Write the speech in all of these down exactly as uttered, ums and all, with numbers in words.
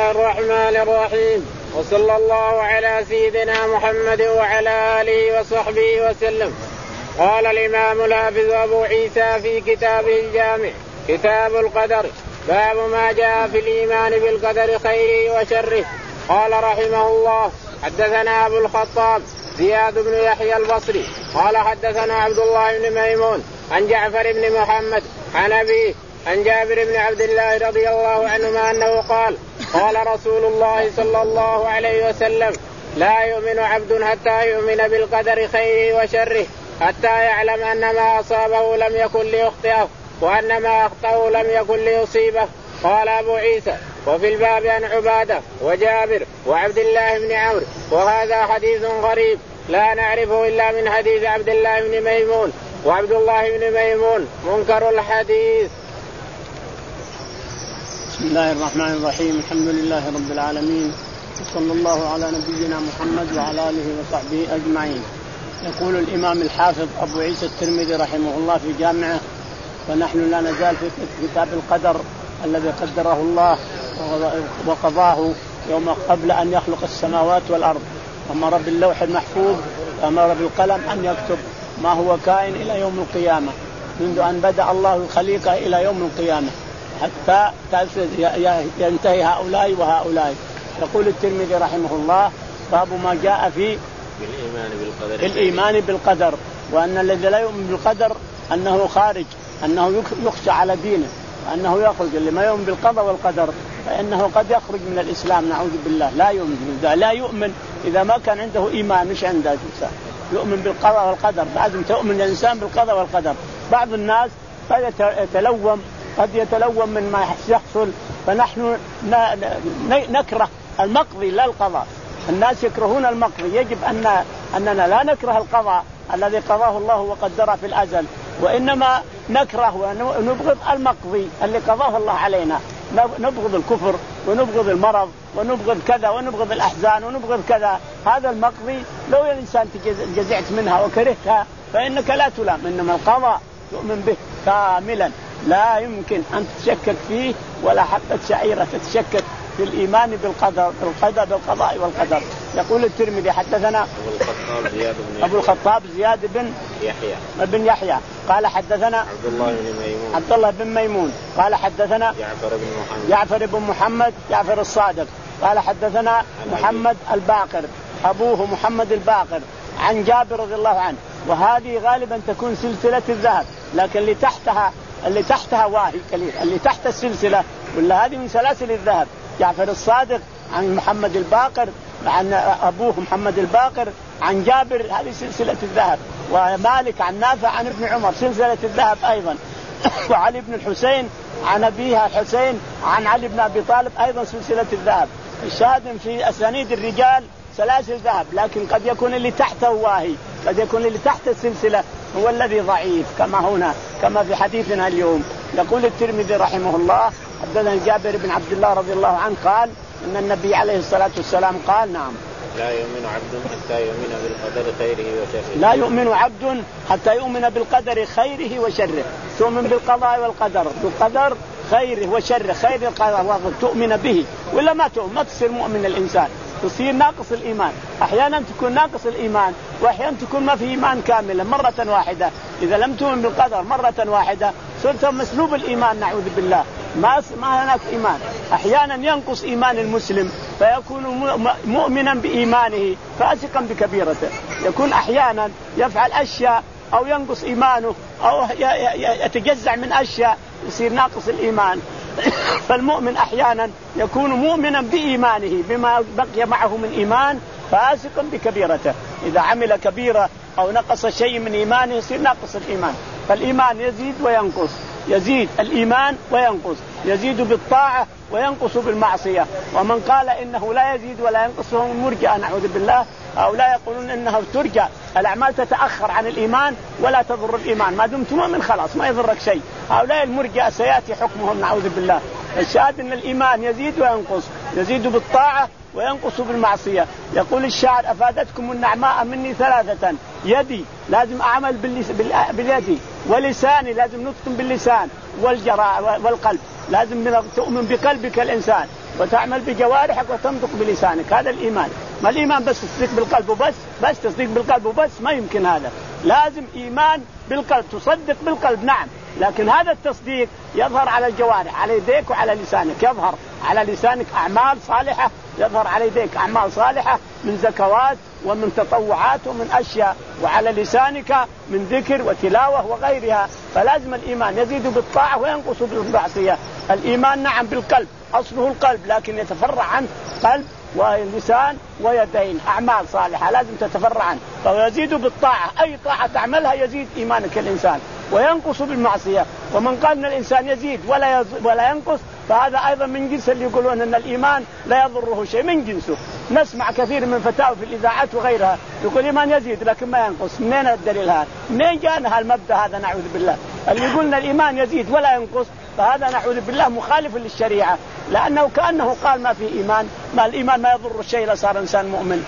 الله الرحمن الرحيم، وصلى الله على سيدنا محمد وعلى آله وصحبه وسلم. قال الإمام الحافظ أبو عيسى في كتابه الجامع كتاب القدر باب ما جاء في الإيمان بالقدر خيره وشره. قال رحمه الله حدثنا أبو الخطاب زياد بن يحيى البصري قال حدثنا عبد الله بن ميمون عن جعفر بن محمد عن أبيه عن جابر بن عبد الله رضي الله عنهما أنه قال قال رسول الله صلى الله عليه وسلم لا يؤمن عبد حتى يؤمن بالقدر خيره وشره حتى يعلم أن ما أصابه لم يكن ليخطئه وأن ما أخطأه لم يكن ليصيبه. قال أبو عيسى وفي الباب عن عبادة وجابر وعبد الله بن عمرو وهذا حديث غريب لا نعرفه إلا من حديث عبد الله بن ميمون، وعبد الله بن ميمون منكر الحديث. بسم الله الرحمن الرحيم، الحمد لله رب العالمين، وصلى الله على نبينا محمد وعلى آله وصحبه أجمعين. يقول الإمام الحافظ أبو عيسى الترمذي رحمه الله في جامعه: ونحن لا نزال في كتاب القدر الذي قدره الله وقضاه يوم قبل أن يخلق السماوات والأرض. أمر باللوح المحفوظ، أمر بالقلم أن يكتب ما هو كائن إلى يوم القيامة، منذ أن بدأ الله الخليقة إلى يوم القيامة حتى ينتهي هؤلاء وهؤلاء. يقول الترمذي رحمه الله: باب ما جاء في بالإيمان بالقدر, بالإيمان بالقدر، وأن الذي لا يؤمن بالقدر أنه خارج، أنه يخشى على دينه، وأنه يخرج. اللي ما يؤمن بالقضاء والقدر فإنه قد يخرج من الإسلام، نعوذ بالله. لا يؤمن لا يؤمن إذا ما كان عنده إيمان، مش عنده إنسان يؤمن بالقضاء والقدر. لازم تؤمن الإنسان بالقضاء والقدر. بعض الناس قد يتلوم قد يتلوم من ما يحصل، فنحن نكره المقضي لا القضاء. الناس يكرهون المقضي، يجب أن أننا لا نكره القضاء الذي قضاه الله وقدره في الأزل، وإنما نكره ونبغض المقضي اللي قضاه الله علينا. نبغض الكفر ونبغض المرض ونبغض كذا ونبغض الأحزان ونبغض كذا. هذا المقضي لو الإنسان جزعت منها وكرهتها فإنك لا تلام، إنما القضاء تؤمن به كاملا، لا يمكن أن تتشكك فيه ولا حبة شعيرة تتشكك في الإيمان بالقدر بالقدر بالقضاء والقدر. يقول الترمذي حدثنا أبو الخطاب زياد بن أبو الخطاب زياد بن يحيى بن يحيى قال حدثنا عبد الله بن ميمون عبد الله بن ميمون قال حدثنا جعفر بن محمد جعفر بن محمد جعفر الصادق قال حدثنا محمد الباقر أبوه محمد الباقر عن جابر رضي الله عنه. وهذه غالبا تكون سلسلة الذهب، لكن اللي تحتها اللي تحتها واهي قليل، اللي تحت السلسلة ولا هذه من سلاسل الذهب. جعفر الصادق عن محمد الباقر عن أبوه محمد الباقر عن جابر، هذه سلسلة الذهب. ومالك عن نافع عن ابن عمر سلسلة الذهب أيضا. وعلي بن الحسين عن أبيها الحسين عن علي بن أبي طالب أيضا سلسلة الذهب. الشاهد في أسانيد الرجال سلاسل ذهب، لكن قد يكون اللي تحته واهي، قد يكون اللي تحت السلسلة هو الذي ضعيف، كما هنا كما في حديثنا اليوم. يقول الترمذي رحمه الله حدثنا جابر بن عبد الله رضي الله عنه قال إن النبي عليه الصلاة والسلام قال: نعم لا يؤمن عبد حتى يؤمن بالقدر خيره وشره. لا يؤمن عبد حتى يؤمن بالقدر خيره وشره. تؤمن بالقضاء والقدر، بالقدر خيره وشره، خير القدر تؤمن به، ولا ما تؤمن ما تصير مؤمن الإنسان، تصير ناقص الإيمان. أحيانا تكون ناقص الإيمان، وأحيانا تكون ما في إيمان كاملا مرة واحدة. إذا لم تؤمن بالقدر مرة واحدة صرت مسلوب الإيمان، نعوذ بالله، ما ما هناك إيمان. أحيانا ينقص إيمان المسلم فيكون مؤمنا بإيمانه فاسقا بكبيرته. يكون أحيانا يفعل أشياء أو ينقص إيمانه أو يتجزع من أشياء يصير ناقص الإيمان. فالمؤمن أحيانا يكون مؤمنا بإيمانه بما بقي معه من إيمان فاسقا بكبيرته. إذا عمل كبيرة أو نقص شيء من إيمانه يصير ناقص الإيمان. فالإيمان يزيد وينقص، يزيد الإيمان وينقص، يزيد بالطاعة وينقص بالمعصية. ومن قال إنه لا يزيد ولا ينقص هم المرجئة، نعوذ بالله. أو لا يقولون إنها ترجى، الأعمال تتأخر عن الإيمان ولا تضر الإيمان، ما دمت مؤمن خلاص ما يضرك شيء. هؤلاء المرجئة سيأتي حكمهم، نعوذ بالله. الشاهد إن الإيمان يزيد وينقص، يزيد بالطاعة وينقص بالمعصية. يقول الشاعر: أفادتكم النعماء مني ثلاثة: يدي لازم أعمل باليد، ولساني لازم نطق باللسان، والجراء والقلب لازم تؤمن بقلبك الإنسان، وتعمل بجوارحك وتنطق بلسانك. هذا الإيمان. ما الإيمان بس تصديق بالقلب وبس؟ بس تصديق بالقلب وبس ما يمكن هذا. لازم إيمان بالقلب، تصدق بالقلب نعم، لكن هذا التصديق يظهر على الجوارح، على يديك وعلى لسانك. يظهر على لسانك أعمال صالحة، يظهر على يديك أعمال صالحة من زكوات ومن تطوعات ومن أشياء، وعلى لسانك من ذكر وتلاوة وغيرها. فلازم الإيمان يزيد بالطاعة وينقص بالمعصية. الإيمان نعم بالقلب، أصله القلب، لكن يتفرع عنه قلب ولسان ويدين، أعمال صالحة لازم تتفرع عنه. فيزيد بالطاعة، أي طاعة تعملها يزيد إيمانك الإنسان، وينقص بالمعصية. ومن قال أن الإنسان يزيد ولا ولا ينقص فهذا أيضا من جنس اللي يقولون أن الإيمان لا يضره شيء، من جنسه. نسمع كثير من فتاوى في الإذاعات وغيرها يقول الإيمان يزيد لكن ما ينقص. منين الدليل هذا؟ منين جاءنا هالمبدأ هذا؟ نعوذ بالله. اللي يقولنا الإيمان يزيد ولا ينقص فهذا نعوذ بالله مخالف للشريعة، لأنه كأنه قال ما في إيمان، ما الإيمان ما يضر الشيء لصار إنسان مؤمن.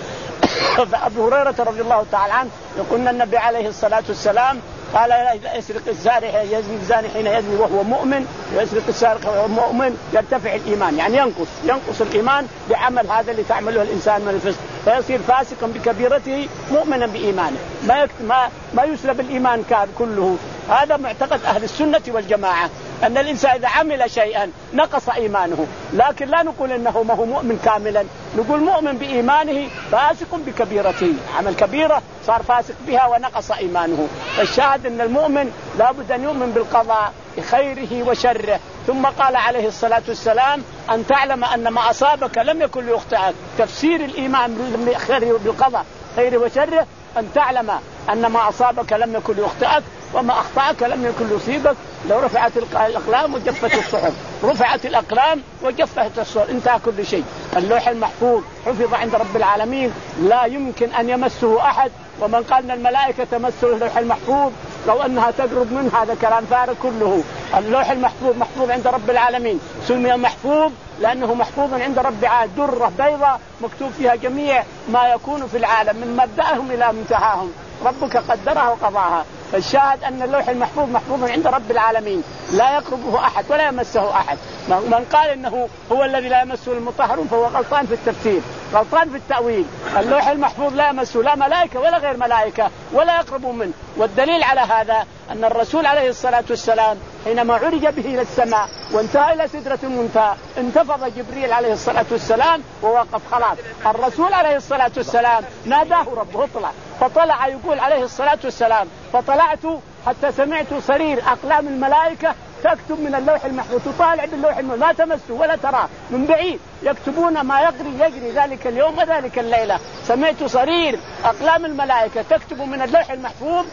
فأبو هريرة رضي الله تعالى عنه يقول النبي عليه الصلاة والسلام قال يسرق السارق يزني الزاني حين يزني وهو مؤمن، ويسرق السارق وهو مؤمن يرتفع الإيمان، يعني ينقص ينقص الإيمان بعمل هذا اللي تعمله الإنسان من الفسق، فيصير فاسقا بكبيرته مؤمنا بإيمانه، ما ما ما يسلب الإيمان كله. هذا معتقد أهل السنة والجماعة، أن الإنسان إذا عمل شيئا نقص إيمانه، لكن لا نقول إنه ما هو مؤمن كاملا، نقول مؤمن بإيمانه فاسق بكبيرته، عمل كبيرة صار فاسق بها ونقص إيمانه. فالشاهد أن المؤمن لابد أن يؤمن بالقضاء بخيره وشره. ثم قال عليه الصلاة والسلام أن تعلم أن ما أصابك لم يكن ليخطئك. تفسير الإيمان بالخير بالقضاء خيره وشره أن تعلم أن ما أصابك لم يكن ليخطئك وما أخطأك لم يكن ليصيبك. لو رفعت الأقلام وجفت الصحف، رفعت الأقلام وجفت الصحف، انتهى كل شيء. اللوح المحفوظ حفظ عند رب العالمين لا يمكن أن يمسه أحد. ومن قال أن الملائكة تمسه اللوح المحفوظ لو أنها تقرب منه هذا كلام فارغ كله. اللوح المحفوظ محفوظ عند رب العالمين، سمي محفوظ لأنه محفوظ عند رب العالمين، درة بيضاء مكتوب فيها جميع ما يكون في العالم من مبدأهم إلى منتهاهم، ربك قدرها وقضاها. فالشاهد أن اللوح المحفوظ محفوظ عند رب العالمين لا يقربه أحد ولا يمسه أحد. من قال إنه هو الذي لا يمسه المطهرون فهو غلطان في التفسير، غلطان في التأويل. اللوح المحفوظ لا يمسه لا ملائكة ولا غير ملائكة ولا يقربوا منه. والدليل على هذا أن الرسول عليه الصلاة والسلام حينما عرج به إلى السماء وانتهى إلى سدرة المنتهى انتفض جبريل عليه الصلاة والسلام ووقف خلاص. الرسول عليه الصلاة والسلام ناداه ربه اطلع، فطلع يقول عليه الصلاة والسلام فطلعت حتى سمعت صرير أقلام الملائكة تكتب من اللوح المحفوظ، تطالع باللوح المحفوظ لا تمسه ولا تراه من بعيد، يكتبون ما يجري يجري ذلك اليوم وذلك الليلة. سمعت صرير أقلام الملائكة تكتب من اللوح المحفوظ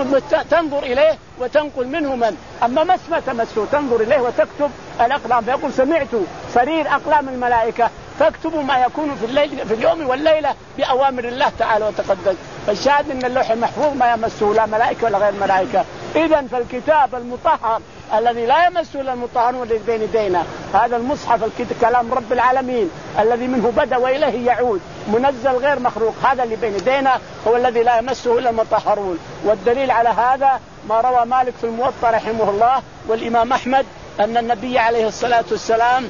تنظر إليه وتنقل منه من أما مس ما تمسه تنظر إليه وتكتب الأقلام. فيقول سمعت صرير أقلام الملائكة تكتب ما يكون في الليل في اليوم والليلة بأوامر الله تعالى وتقدس. فالشاهد أن اللوح المحفوظ ما يمسه لا ملائكة ولا غير ملائكة. إذن فالكتاب المطهر الذي لا يمسه الا المطهرون الذي بين يدينا هذا المصحف كلام رب العالمين الذي منه بدأ وإليه يعود منزل غير مخلوق، هذا اللي بين يدينا هو الذي لا يمسه الا المطهرون. والدليل على هذا ما روى مالك في الموطأ رحمه الله والإمام أحمد أن النبي عليه الصلاة والسلام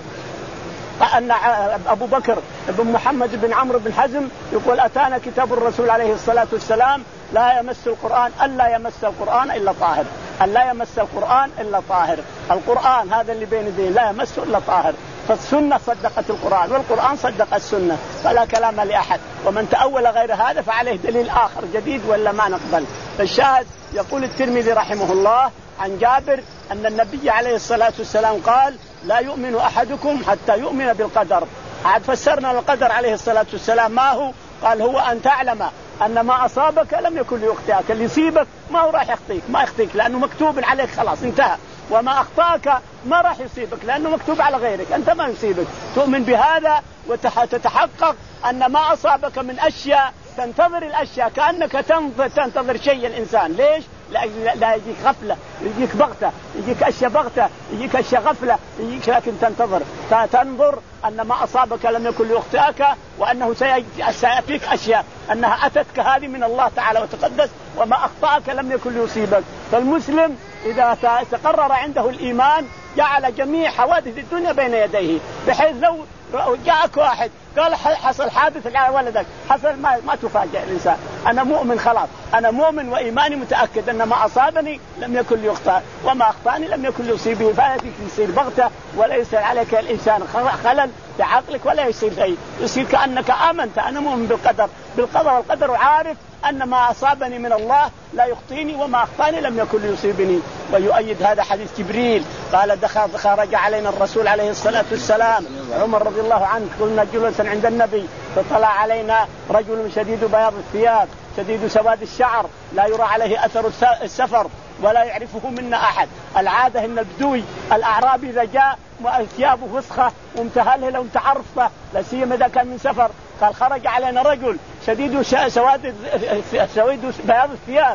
أن أبو بكر بن محمد بن عمرو بن حزم يقول أتانا كتاب الرسول عليه الصلاة والسلام لا يمس القرآن ألا يمس القرآن إلا طاهر، ألا يمس القرآن إلا طاهر. القرآن هذا اللي بين يديه لا يمسه إلا طاهر. فالسنة صدقت القرآن والقرآن صدق السنة فلا كلام لأحد. ومن تأول غير هذا فعليه دليل آخر جديد ولا ما نقبل. فالشاهد يقول الترمذي رحمه الله عن جابر أن النبي عليه الصلاة والسلام قال لا يؤمن أحدكم حتى يؤمن بالقدر. عاد فسرنا القدر عليه الصلاة والسلام ما هو؟ قال هو أن تعلم أن ما أصابك لم يكن ليخطئك، اللي يصيبك ما هو راح يخطئك ما يخطئك لأنه مكتوب عليك خلاص انتهى، وما أخطأك ما راح يصيبك لأنه مكتوب على غيرك أنت ما يصيبك. تؤمن بهذا وتتحقق أن ما أصابك من أشياء تنتظر الأشياء كأنك تنتظر شيء الإنسان. ليش؟ لا يجيك غفلة يجيك بغتة يجيك أشياء بغتة يجيك أشياء غفلة يجيك لكن تنتظر تنظر أن ما أصابك لم يكن ليخطئك وأنه سيأتيك أشياء أنها أتتك هذه من الله تعالى وتقدس وما أخطأك لم يكن ليصيبك. فالمسلم إذا تقرر عنده الإيمان جعل جميع حوادث الدنيا بين يديه بحيث لو جاءك واحد قال حصل حادث على ولدك حصل ما, ما تفاجئ الإنسان. أنا مؤمن خلاص، أنا مؤمن وإيماني متأكد أن ما أصابني لم يكن ليخطئ وما أخطأني لم يكن ليصيبني، فهذيك يصير بغتة ولا يصير عليك الإنسان خلل في عقلك ولا يصير شيء، يصير كأنك آمنت أنا مؤمن بالقدر بالقدر والقدر وعارف أن ما أصابني من الله لا يخطئني وما أخطأني لم يكن ليصيبني. ويؤيد هذا حديث جبريل قال دخل خرج علينا الرسول عليه الصلاة والسلام عمر رضي الله عنه كنا جلوسا عند النبي فطلع علينا رجل شديد بياض الثياب شديد سواد الشعر لا يرى عليه أثر السفر ولا يعرفه منا أحد. العادة إن البدوي الأعرابي إذا جاء ثيابه وسخة ومتهلهلة ومتعرفة لا سيما إذا كان من سفر. قال خرج علينا رجل شديد سواد سويد بياض الثياب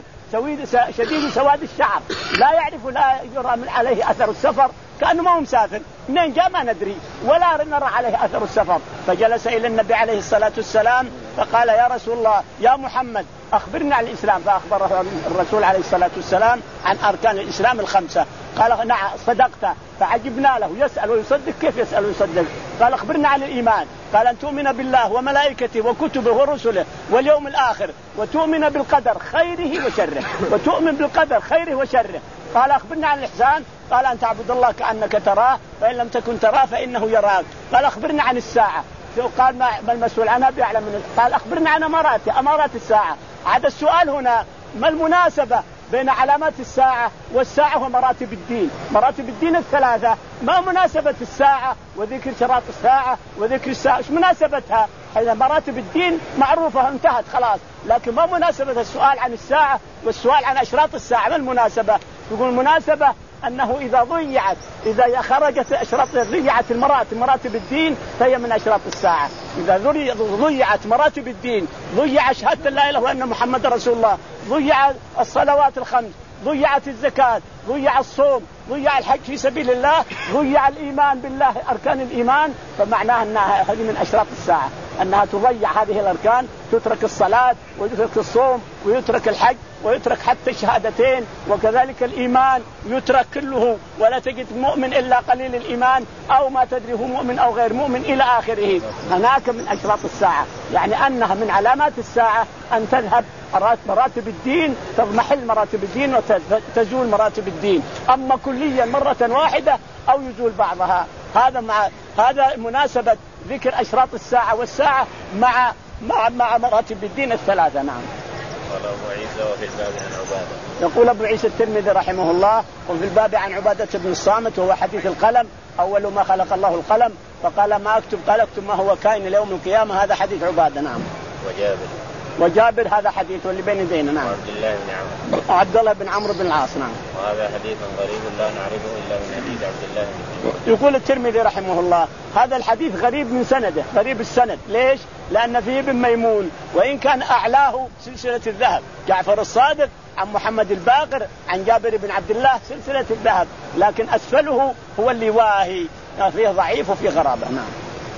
شديد سواد الشعر لا يعرف لا يرى من عليه أثر السفر كأنه ما هو مسافر منين جاء ما ندري ولا نرى عليه أثر السفر. فجلس إلى النبي عليه الصلاة والسلام فقال يا رسول الله يا محمد أخبرنا عن الإسلام. فأخبره الرسول عليه الصلاة والسلام عن أركان الإسلام الخمسة. قال نعم صدقت. فعجبنا له يسأل ويصدق. كيف يسأل ويصدق؟ قال أخبرنا عن الإيمان. قال أن تؤمن بالله وملائكته وكتبه ورسله واليوم الآخر وتؤمن بالقدر خيره وشره وتؤمن بالقدر خيره وشره. قال أخبرنا عن الإحسان. قال أن تعبد الله كأنك تراه فإن لم تكن تراه فإنه يراك. قال أخبرنا عن الساعة. قال ما المسؤول عنها بيعلم من. قال أخبرنا عن أمارات أمارات الساعة. عاد السؤال هنا ما المناسبة بين علامات الساعة والساعة ومراتب الدين؟ مراتب الدين الثلاثة ما مناسبة الساعة وذكر شراط الساعة وذكر الساعة إيش مناسبتها؟ هذا مراتب الدين معروفة انتهت خلاص، لكن ما مناسبة السؤال عن الساعة والسؤال عن أشراط الساعة؟ ما المناسبة؟ يقول المناسبة أنه إذا ضيعت إذا خرجت أشراط ضيعت المراتب مراتب الدين فهي من أشراط الساعة. إذا ضيعت مراتب الدين ضيع شهادة لا إله إلا الله وأن محمد رسول الله ضيع الصلوات الخمس ضيعت الزكاة ضيع الصوم ضيع الحج في سبيل الله ضيع الإيمان بالله أركان الإيمان فمعناها أنها هذه من أشراط الساعة أنها تضيع هذه الأركان تترك الصلاة ويترك الصوم ويترك الحج ويترك حتى الشهادتين وكذلك الإيمان يترك كله ولا تجد مؤمن إلا قليل الإيمان أو ما تدري هو مؤمن أو غير مؤمن إلى آخره. هناك من أشراط الساعة يعني أنها من علامات الساعة أن تذهب مراتب الدين تضمحل مراتب الدين وتزول مراتب الدين. أما كليا مرة واحدة أو يزول بعضها. هذا مع هذا مناسبة ذكر أشراط الساعة والساعة مع مع مع مراتب الدين الثلاثة. نعم. قال أبو عيسى وفي الباب عن عبادة. يقول أبو عيسى الترمذي رحمه الله وفي الباب عن عبادة بن الصامت وهو حديث القلم أول ما خلق الله القلم فقال ما أكتب قال اكتب ما هو كائن ليوم القيامة. هذا حديث عبادة. نعم. وجابر وجابر هذا حديث واللي بين يدينا. نعم. عبد الله بن عمرو عبد الله بن عمرو بن العاص. نعم. وهذا حديث غريب لا نعرفه إلا من حديث عبد الله بن عمرو. يقول الترمذي رحمه الله هذا الحديث غريب من سنده غريب السند. ليش؟ لأن فيه ابن ميمون وإن كان أعلاه سلسلة الذهب جعفر الصادق عن محمد الباقر عن جابر بن عبد الله سلسلة الذهب لكن أسفله هو اللي واهي فيه ضعيف وفيه غرابة. نعم.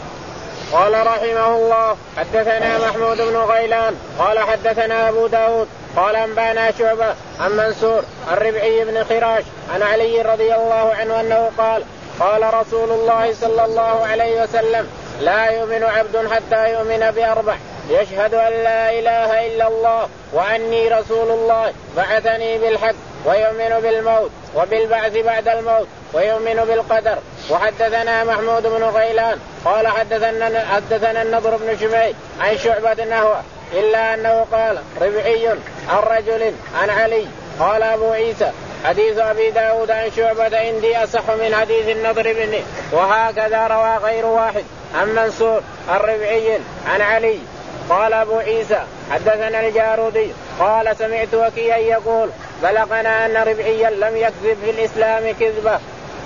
قال رحمه الله حدثنا محمود بن غيلان قال حدثنا أبو داود قال أنبانا شعبة عن منصور الربعي بن خراش عن علي رضي الله عنه أنه قال قال رسول الله صلى الله عليه وسلم لا يؤمن عبد حتى يؤمن بأربع يشهد أن لا إله إلا الله وأني رسول الله بعثني بالحق ويؤمن بالموت وبالبعث بعد الموت ويؤمن بالقدر. وحدثنا محمود بن غيلان قال حدثنا حدثنا النضر بن شميل عن شعبة نحوه إلا أنه قال ربعي عن رجل عن علي. قال أبو عيسى حديث أبي داود عن شعبة عندي أصح من حديث النضر بن وهكذا روى غير واحد عن منصور الربعي عن علي. قال أبو عيسى حدثنا الجارودي قال سمعت وكيعا يقول بلغنا أن ربعيا لم يكذب في الإسلام كذبة.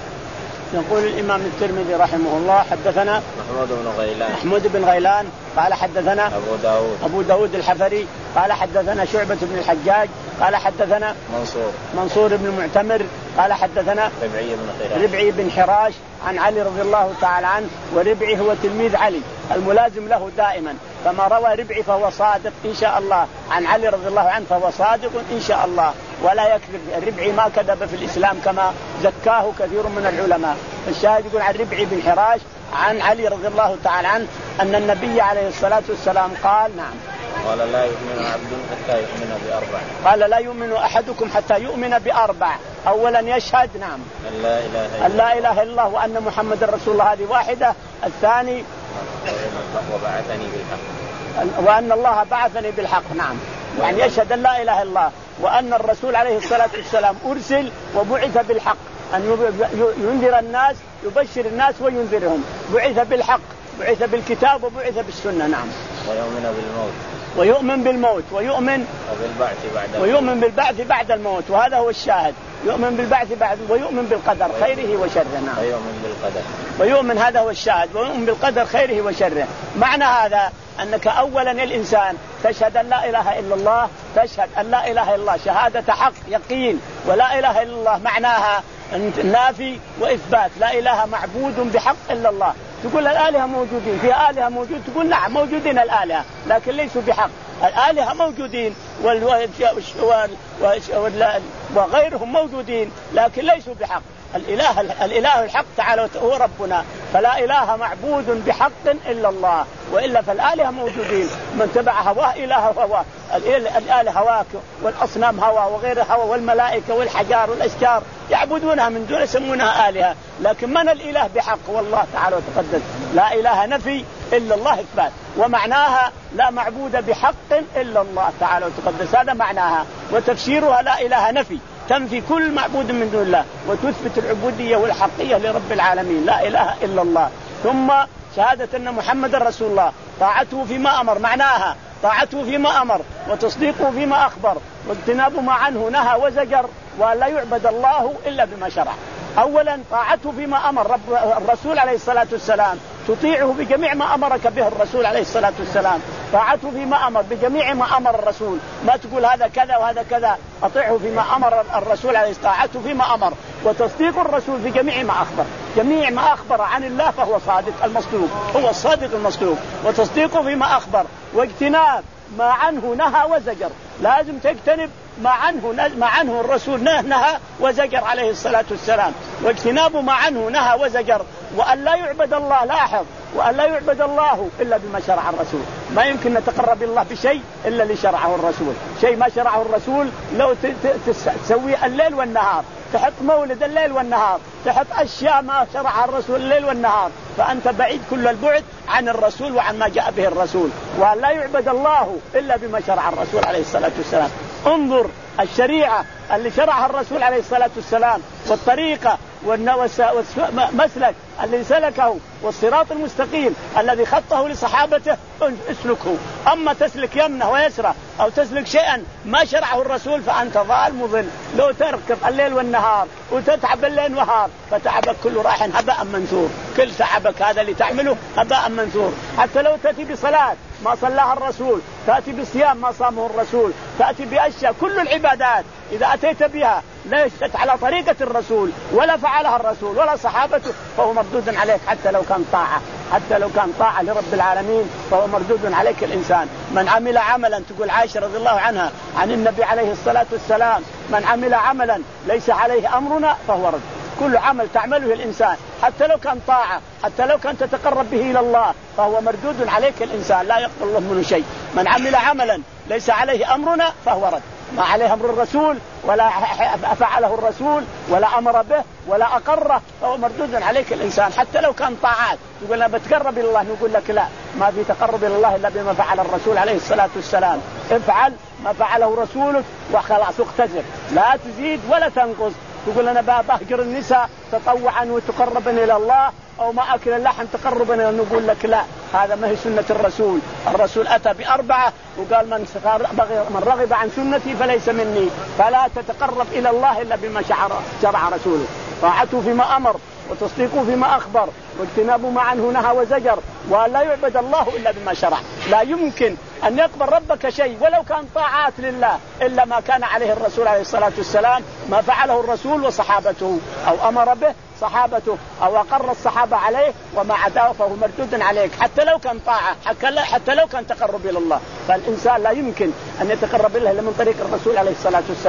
يقول الإمام الترمذي رحمه الله حدثنا محمود بن غيلان محمود بن غيلان قال حدثنا أبو داود أبو داود الحفري قال حدثنا شعبة بن الحجاج قال حدثنا منصور منصور بن معتمر قال حدثنا ربعي بن حراش ربعي بن حراش عن علي رضي الله تعالى عنه وربعي هو تلميذ علي الملازم له دائما فما روى ربعي فهو صادق إن شاء الله عن علي رضي الله عنه فهو صادق إن شاء الله ولا يكذب. الربعي ما كذب في الإسلام كما زكاه كثير من العلماء. الشاهد يقول عن ربعي بن حراش عن علي رضي الله تعالى عنه أن النبي عليه الصلاة والسلام قال نعم قال لا يؤمن عبد حتى يؤمن بأربع قال لا يؤمن أحدكم حتى يؤمن بأربع أولا يشهد نعم أن لا إله إلا أن لا إله إلا الله وأن محمد رسول الله هذه واحدة. الثاني وبعثني بالحق وأن الله بعثني بالحق نعم يعني يشهد أن لا إله إلا الله وأن الرسول عليه الصلاة والسلام أرسل وبعث بالحق أن ينذر الناس يبشر الناس وينذرهم بعث بالحق بعث بالكتاب وبعث بالسنة نعم. ويؤمن بالموت ويؤمن بالموت ويؤمن بالبعث بعد ويؤمن بالبعث بعد الموت وهذا هو الشاهد يؤمن بالبعث بعد ويؤمن بالقدر خيره وشره نعم. ويؤمن بالقدر ويؤمن هذا هو الشاهد ويؤمن بالقدر خيره وشره. معنى هذا أنك أولا الإنسان تشهد أن لا إله إلا الله تشهد أن لا إله إلا الله شهادة حق يقين ولا إله إلا الله معناها نافي وإثبات لا إله معبود بحق إلا الله. تقول الآلهة موجودين في آلهة موجود تقول نعم موجودين الآلهة لكن ليسوا بحق. الآلهة موجودين وغيرهم موجودين لكن ليسوا بحق. الإله الإله الحق تعالى هو ربنا فلا إله معبود بحق إلا الله وإلا فالآلهة موجودين من تبع هواه إله هواه الآلهة هواك والأصنام هوا وغير هوا والملائكة والحجار والأشجار يعبدونها من دون يسمونها آلهة لكن من الإله بحق والله تعالى وتقدس. لا إله نفي إلا الله إثبات ومعناها لا معبود بحق إلا الله تعالى وتقدس هذا معناها. وتفسيرها لا إله نفي تنفي كل معبود من دون الله وتثبت العبودية والحقية لرب العالمين لا إله إلا الله. ثم شهادة أن محمد رسول الله طاعته فيما أمر معناها طاعته فيما أمر وتصديقه فيما أخبر واجتناب ما عنه نهى وزجر ولا يعبد الله إلا بما شرع. أولا طاعته فيما أمر رب الرسول عليه الصلاة والسلام تطيعه بجميع ما أمرك به الرسول عليه الصلاة والسلام طاعته فيما أمر بجميع ما أمر الرسول ما تقول هذا كذا وهذا كذا أطيعه فيما أمر الرسول عليه طاعته فيما أمر وتصديق الرسول في جميع ما أخبر جميع ما أخبر عن الله فهو صادق المصدوق هو الصادق المصدوق وتصديقه فيما أخبر واجتناب ما عنه نهى وزجر لازم تجتنب ما عنه ما عنه الرسول نهى وزجر عليه الصلاة والسلام واجتناب ما عنه نهى وزجر وأن لا يعبد الله لاحظ وأن لا يعبد الله إلا بما شرع الرسول. ما يمكن نتقرب الله بشيء إلا اللي شرعه الرسول. شيء ما شرعه الرسول لو تسوي الليل والنهار تحط مولد الليل والنهار تحط أشياء ما شرعها الرسول الليل والنهار فأنت بعيد كل البعد عن الرسول وعن ما جاء به الرسول. وأن لا يعبد الله إلا بما شرع الرسول عليه الصلاة والسلام. انظر الشريعة اللي شرعها الرسول عليه الصلاة والسلام والطريقة والمسلك الذي سلكه والصراط المستقيم الذي خطه لصحابته اسلكه. أما تسلك يمنه ويسره أو تسلك شيئا ما شرعه الرسول فأنت ضال مضل. لو تركب الليل والنهار وتتعب الليل والنهار فتعبك كل راح هباء منثور كل تعبك هذا اللي تعمله هباء منثور. حتى لو تأتي بصلاة ما صلاها الرسول تأتي بصيام ما صامه الرسول تأتي بأشياء كل العبادات إذا أتيت بها ليست على طريقة الرسول ولا فعلها الرسول ولا صحابته فهو مردود عليك حتى لو كان طاعة حتى لو كان طاعة لرب العالمين فهو مردود عليك الإنسان. من عمل عملا تقول عائشة رضي الله عنها عن النبي عليه الصلاة والسلام من عمل عملا ليس عليه أمرنا فهو رد. كل عمل تعمله الإنسان حتى لو كان طاعة حتى لو كان تتقرب به إلى الله فهو مردود عليك الإنسان لا يقبل الله منه شيء. من عمل عملا ليس عليه أمرنا فهو رد. ما عليه أمر الرسول ولا فعله الرسول ولا أمر به ولا أقره فهو مردود عليك الإنسان حتى لو كان طاعات. تقول أنا بتقرب إلى الله نقول لك لا ما في تقرب إلى الله إلا بما فعل الرسول عليه الصلاة والسلام. افعل ما فعله رسولك وخلاص اقتصر لا تزيد ولا تنقص. تقول أنا بهجر النساء تطوعا وتقربا إلى الله أو ما أكل اللحم تقربا إلى الله نقول لك لا هذا ما هي سنة الرسول. الرسول أتى بأربعة وقال من من رغب عن سنتي فليس مني. فلا تتقرب إلى الله إلا بما شرع رسوله طاعته فيما أمر وتصديقه فيما أخبر واجتناب ما عنه نهى وزجر ولا يعبد الله إلا بما شرع. لا يمكن أن يقبل ربك شيء ولو كان طاعات لله إلا ما كان عليه الرسول عليه الصلاة والسلام ما فعله الرسول وصحابته أو أمر به صحابته أو أقر الصحابة عليه وما عداه فهو مردود عليك حتى لو كان طاعة حتى لو كان تقرب إلى الله. فالإنسان لا يمكن أن يتقرب إليه إلا من طريق الرسول عليه الصلاة والسلام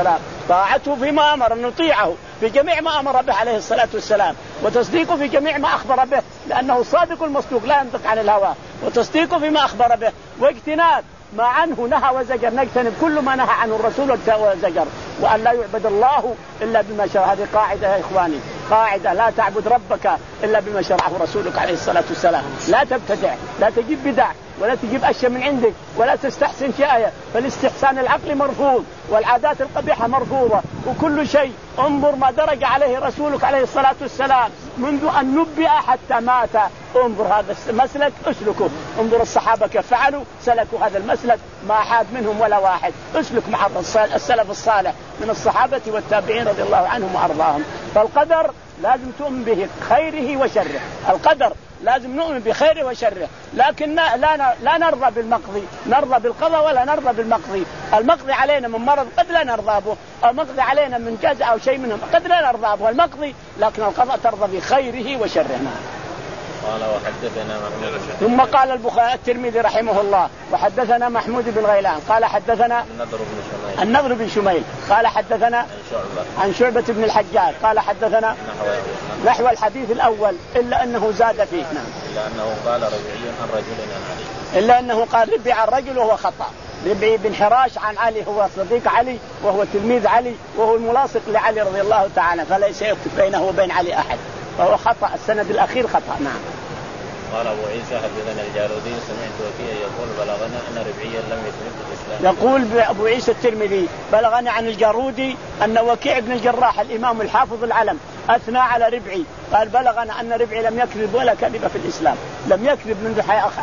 طاعته فيما أمر، نطيعه في جميع ما أمر به عليه الصلاة والسلام، وتصديقه في جميع ما أخبر به لأنه صادق المصدوق لا ينطق عن الهوى، وتصديقه فيما أخبر به، واجتناب ما عنه نهى وزجر، نجتنب كل ما نهى عنه الرسول وزجر، وأن لا يعبد الله إلا بما شرع. هذه قاعدة يا إخواني، قاعدة لا تعبد ربك إلا بما شرعه رسولك عليه الصلاة والسلام. لا تبتدع، لا تجيب بدع، ولا تجيب أشياء من عندك، ولا تستحسن شيء، فالاستحسان العقل مرفوض، والعادات القبيحة مرفوضة، وكل شيء انظر ما درج عليه رسولك عليه الصلاة والسلام منذ أن نبئ حتى مات. انظر هذا المسلك اسلكه، انظر الصحابة كيف فعلوا، سلكوا هذا المسلك ما حاد منهم ولا واحد. اسلك مع السلف الصالح من الصحابة والتابعين رضي الله عنهم وأرضاهم. فالقدر لازم تؤمن به خيره وشره، القدر لازم نؤمن بخيره وشره، لكن لا لا نرضى بالمقضي، نرضى بالقضاء ولا نرضى بالمقضي. المقضي علينا من مرض قد لا نرضى به، أو مقضي علينا من جزع أو شيء منهم قد لا نرضى به المقضي، لكن القضاء ترضى بخيره وشره. قال وحدثنا محمود. ثم قال البخاري الترمذي رحمه الله وحدثنا محمود بن غيلان قال حدثنا النضر بن شميل النضر بن شميل قال حدثنا عن شعبة عن شعبة بن الحجاج قال حدثنا نحو الحديث الأول إلا أنه زاد فيه. نعم. إلا أنه قال ربيعي عن رجل عن علي. إلا أنه قال ربيعي عن رجل وهو خطأ. ربيعي بن حراش عن علي هو صديق علي وهو تلميذ علي وهو الملاصق لعلي رضي الله تعالى، فليس يكتب بينه وبين علي أحد، فهو خطأ. السند الأخير خطأ. نعم. قال أبو عيسى حدثنا الجارودي سمعت وكيع يقول بلغنا أن ربيعيا لم يثبت الإسلام. يقول أبو عيسى الترمذي بلغنا عن الجارودي أن وكيع بن الجراح الإمام الحافظ العلم أثنى على ربعي، قال بلغنا أن ربعي لم يكذب ولا كذب في الإسلام، لم يكذب منذ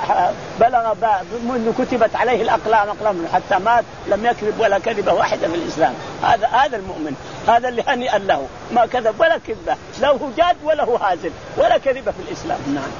بلغ منذ كتبت عليه الأقلام أقلام حتى مات لم يكذب ولا كذب واحدة في الإسلام. هذا هذا المؤمن، هذا اللي هنيئا له، ما كذب ولا كذبة، له جاد ولا هو هازل ولا كذب في الإسلام. نعم.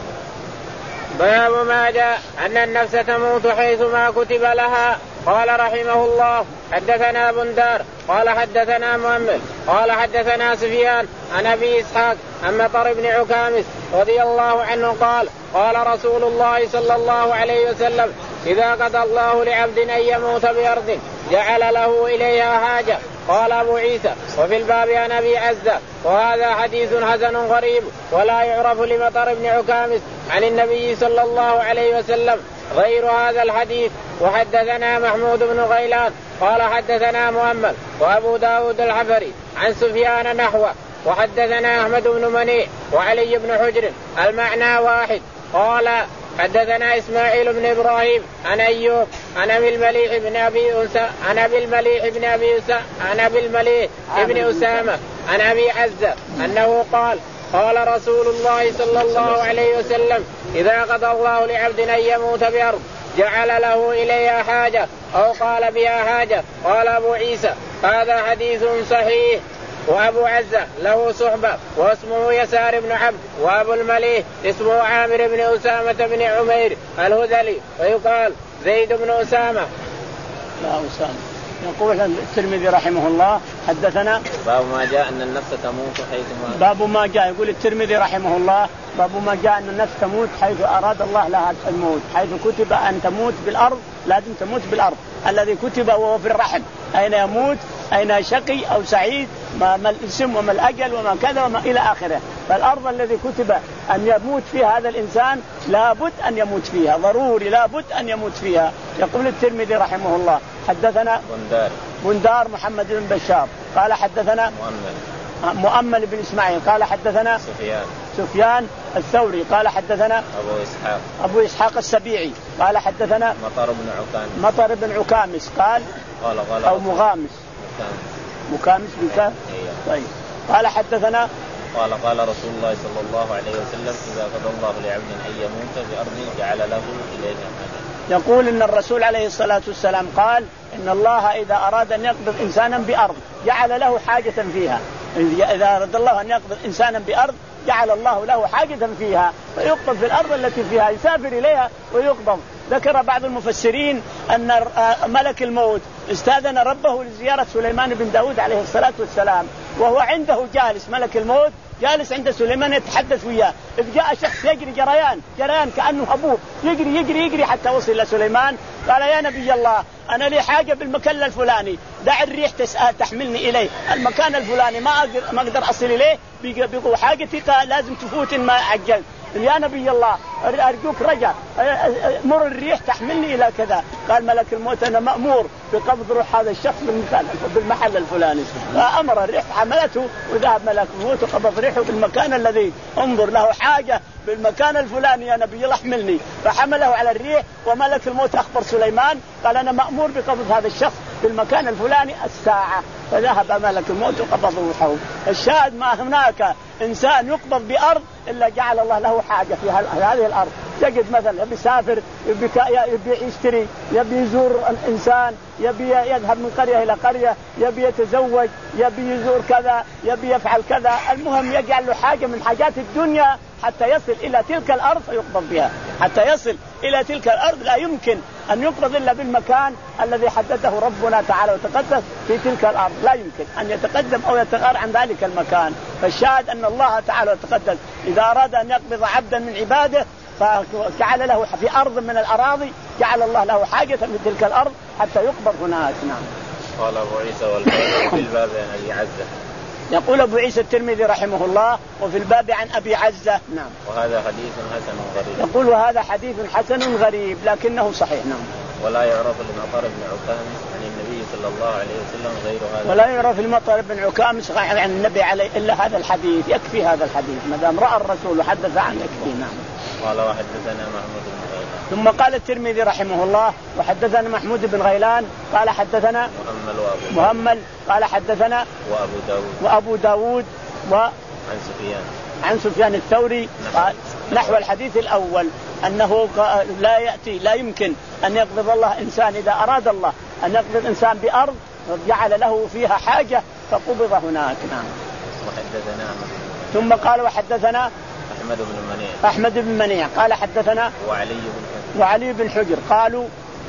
باب ما جاء أن النفس تموت حيث ما كتب لها. قال رحمه الله حدثنا بندار قال حدثنا مؤمل قال حدثنا سفيان عن أبي إسحاق عن مطر بن عكامس رضي الله عنه قال قال رسول الله صلى الله عليه وسلم إذا قضى الله لعبد أن يموت بأرض جعل له إليها حاجة. قال أبو عيسى وفي الباب عن أبي عزة وهذا حديث حسن غريب ولا يعرف لمطر بن عكامس عن النبي صلى الله عليه وسلم غير هذا الحديث. وحدثنا محمود بن غيلان قال حدثنا مؤمل وأبو داود الحفري عن سفيان نحوه. وحدثنا أحمد بن منيع وعلي بن حجر المعنى واحد. قال حدثنا إسماعيل بن إبراهيم عن أيوب عن أبي المليح بن أبي أنسى عن أبي المليح بن أبي أنسى عن أبي المليح بن أسامة عن أبي عزة أنه قال قال رسول الله صلى الله عليه وسلم إذا قضى الله لعبد أن يموت بأرض جعل له إليها حاجة أو قال بها حاجة. قال أبو عيسى هذا حديث صحيح. وأبو عزة له صحبة واسمه يسار بن عبد وأبو المليح اسمه عامر بن أسامة بن عمير الهذلي ويقال زيد بن أسامة. لا أسامة. يقول الترمذي رحمه الله حدثنا باب ما جاء أن النفس تموت حيث ما باب ما جاء يقول الترمذي رحمه الله باب ما جاء أن النفس تموت حيث أراد الله لها الموت، حيث كتب أن تموت بالأرض لازم تموت بالأرض، الذي كتب وهو في الرحم أين يموت أين شقي أو سعيد ما, ما الاسم وما الأجل وما كذا وما إلى آخره. فالأرض الذي كتب أن يموت فيها هذا الإنسان لابد أن يموت فيها، ضروري لابد أن يموت فيها. يقول الترمذي رحمه الله حدثنا بندار بندار محمد بن بشار قال حدثنا مؤمل مؤمل بن إسماعيل قال حدثنا سفيان سفيان الثوري قال حدثنا أبو إسحاق أبو إسحاق السبيعي قال حدثنا مطر بن عكامس مطر بن عكامس قال قال قال أو مغامس مكامس بن طيب قال حدثنا قال قال رسول الله صلى الله عليه وسلم إذا قضى الله لعبد أن يموت بأرض جعل له إليها حاجة. يقول إن الرسول عليه الصلاة والسلام قال إن الله إذا أراد أن يقبض إنسانا بأرض جعل له حاجة فيها. إذا أراد الله أن يقبض إنسانا بأرض جعل الله له حاجة فيها فيقبض في الأرض التي فيها، يسافر إليها ويقبض. ذكر بعض المفسرين أن ملك الموت استأذن ربه لزيارة سليمان بن داود عليه الصلاة والسلام، وهو عنده جالس ملك الموت جالس عند سليمان يتحدث وياه، إذ جاء شخص يجري جريان جريان كأنه أبوه، يجري يجري يجري حتى وصل إلى سليمان. قال يا نبي الله أنا لي حاجة بالمكان الفلاني، دع الريح تحملني إليه المكان الفلاني، ما أقدر ما أقدر أصل إليه بقوة حاجتي، لازم تفوت ما عجلت. يا نبي الله أرجوك رجع مر الريح تحملني إلى كذا. قال ملك الموت أنا مأمور بقبض روح هذا الشخص بالمكان بالمحل الفلاني. فأمر الريح حملته وذهب ملك الموت وقبض ريحه بالمكان الذي انظر له حاجة بالمكان الفلاني يا نبي الله احملني. فحمله على الريح وملك الموت أخبر سليمان قال أنا مأمور بقبض هذا الشخص بالمكان الفلاني الساعة. فذهب ملك الموت وقبض روحه. الشاهد ما هناك إنسان يقبض بأرض إلا جعل الله له حاجة في هذه الأرض. تجد مثلا يبي يسافر يبي يبي يشتري يبي يزور الإنسان يبي يذهب من قرية إلى قرية يبي يتزوج يبي يزور كذا يبي يفعل كذا، المهم يجعل له حاجة من حاجات الدنيا حتى يصل إلى تلك الأرض فيقبض بها. حتى يصل إلى تلك الأرض لا يمكن أن يقبض إلا بالمكان الذي حدده ربنا تعالى وتقدس في تلك الأرض، لا يمكن أن يتقدم أو يتغير عن ذلك المكان. فالشاهد أن الله تعالى وتقدس إذا أراد أن يقبض عبدا من عباده فجعل له في أرض من الأراضي جعل الله له حاجة من تلك الأرض حتى يقبض هناك. نعم. قال أبو عيسى والباب في الباب عن أبي عزة. يقول أبو عيسى الترمذي رحمه الله وفي الباب عن أبي عزة. نعم. وهذا حديث حسن غريب. يقول وهذا حديث حسن غريب لكنه صحيح. نعم. ولا يعرف المطر بن عكامس عن النبي صلى الله عليه وسلم غير هذا. ولا يعرف المطر بن عكامس عن النبي عليه إلا هذا الحديث، يكفي هذا الحديث ما دام رأى الرسول وحدث عنه يكفي. نعم. قال وحدثنا محمود بن غيلان. ثم قال الترمذي رحمه الله وحدثنا محمود بن غيلان قال حدثنا مهمل وأبو مهمل قال حدثنا وأبو داود وأبو داود و عن سفيان عن سفيان الثوري قال نحو الحديث الأول أنه لا يأتي لا يمكن أن يقبض الله إنسان إذا أراد الله أن يقبض إنسان بأرض جعل له فيها حاجة فقبض هناك. نعم. وحدثنا ثم قال وحدثنا أحمد بن منيع أحمد بن منيع قال حدثنا وعلي بن وعلي بن حجر قالوا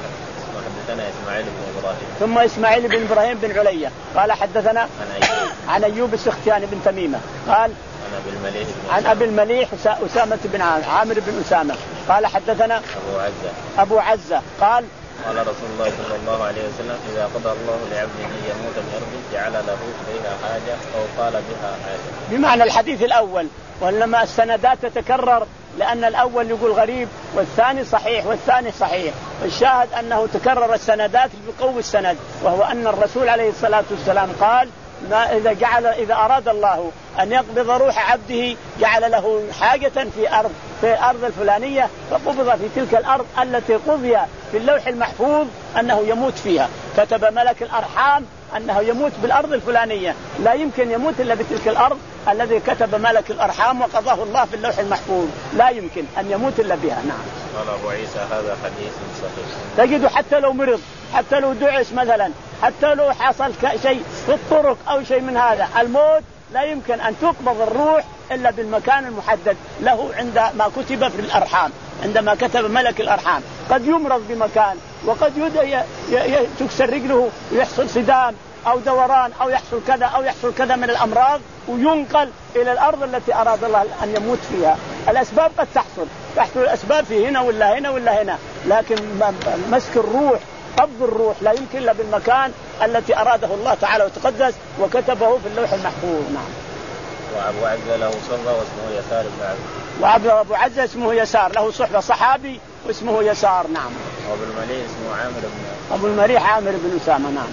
وحدثنا إسماعيل بن إبراهيم ثم إسماعيل بن إبراهيم بن علية قال حدثنا عن أيوب عن أيوب السختياني بن تميمة قال عن أبي المليح عن أبي المليح أسامة بن عامر بن أسامة قال حدثنا أبو عزة أبو عزة قال قال رسول الله صلى الله عليه وسلم إذا قضى الله لعبده أن يموت بأرض جعل له إليها حاجة أو قال بها حاجة، بمعنى الحديث الأول. وإنما السندات تتكرر لأن الأول يقول غريب والثاني صحيح والثاني صحيح. الشاهد أنه تكرر السندات بقوة السند، وهو أن الرسول عليه الصلاة والسلام قال ما إذا جعل إذا أراد الله أن يقبض روح عبده جعل له حاجة في أرض في الأرض الفلانية فقبض في تلك الأرض التي قضي في اللوح المحفوظ أنه يموت فيها. كتب ملك الأرحام أنه يموت بالأرض الفلانية، لا يمكن يموت إلا بتلك الأرض الذي كتب ملك الأرحام وقضاه الله في اللوح المحفوظ، لا يمكن أن يموت إلا بها. نعم. قال أبو عيسى هذا حديث صحيح. تجد حتى لو مرض حتى لو دعس مثلا حتى لو حصل شيء في الطرق أو شيء من هذا الموت لا يمكن أن تقبض الروح إلا بالمكان المحدد له عند ما كتب في الأرحام، عندما كتب ملك الأرحام. قد يمرض بمكان وقد تكسر رجله ويحصل صدام أو دوران أو يحصل كذا أو يحصل كذا من الأمراض وينقل إلى الأرض التي أراد الله أن يموت فيها. الأسباب قد تحصل تحصل الأسباب في هنا ولا هنا ولا هنا، لكن مسك الروح قبض الروح لا يمكن إلا بالمكان التي أراده الله تعالى وتقدس وكتبه في اللوح المحفوظ. نعم. وأبو عزة له صحبة واسمه يسار بن عبد. وأبو عزة اسمه يسار له صحبة صحابي واسمه يسار. نعم. وأبو المليح اسمه عامر بن أبو المليح عامر بن أسامة. نعم.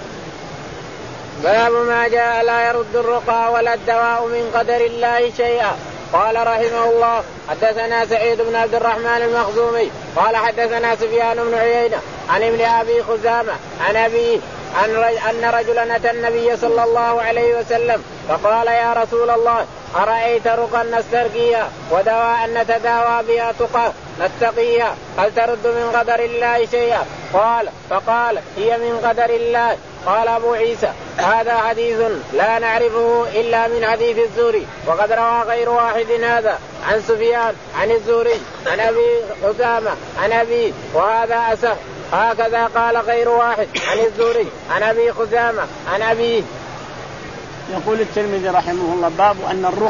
باب ما جاء لا يرد الرقى ولا الدواء من قدر الله شيئا. قال رحمه الله حدثنا سعيد بن عبد الرحمن المخزومي قال حدثنا سفيان بن عيينة عن ابن أبي خزامة عن أبيه أن رجلا أتى النبي صلى الله عليه وسلم فقال يا رسول الله أرأيت رقى نسترقيها ودواء نتداوى بها تقى نتقيها هل ترد من قدر الله شيئا؟ قال فقال هي من قدر الله. قال أبو عيسى هذا حديث لا نعرفه إلا من حديث الزهري وقد روى غير واحد هذا عن سفيان عن الزهري عن أبي خزامة عن أبي وهذا أصح. هكذا قال غير واحد عن الزهري عن أبي خزامة عن أبيه. يقول الترمذي رحمه الله باب أن الرقى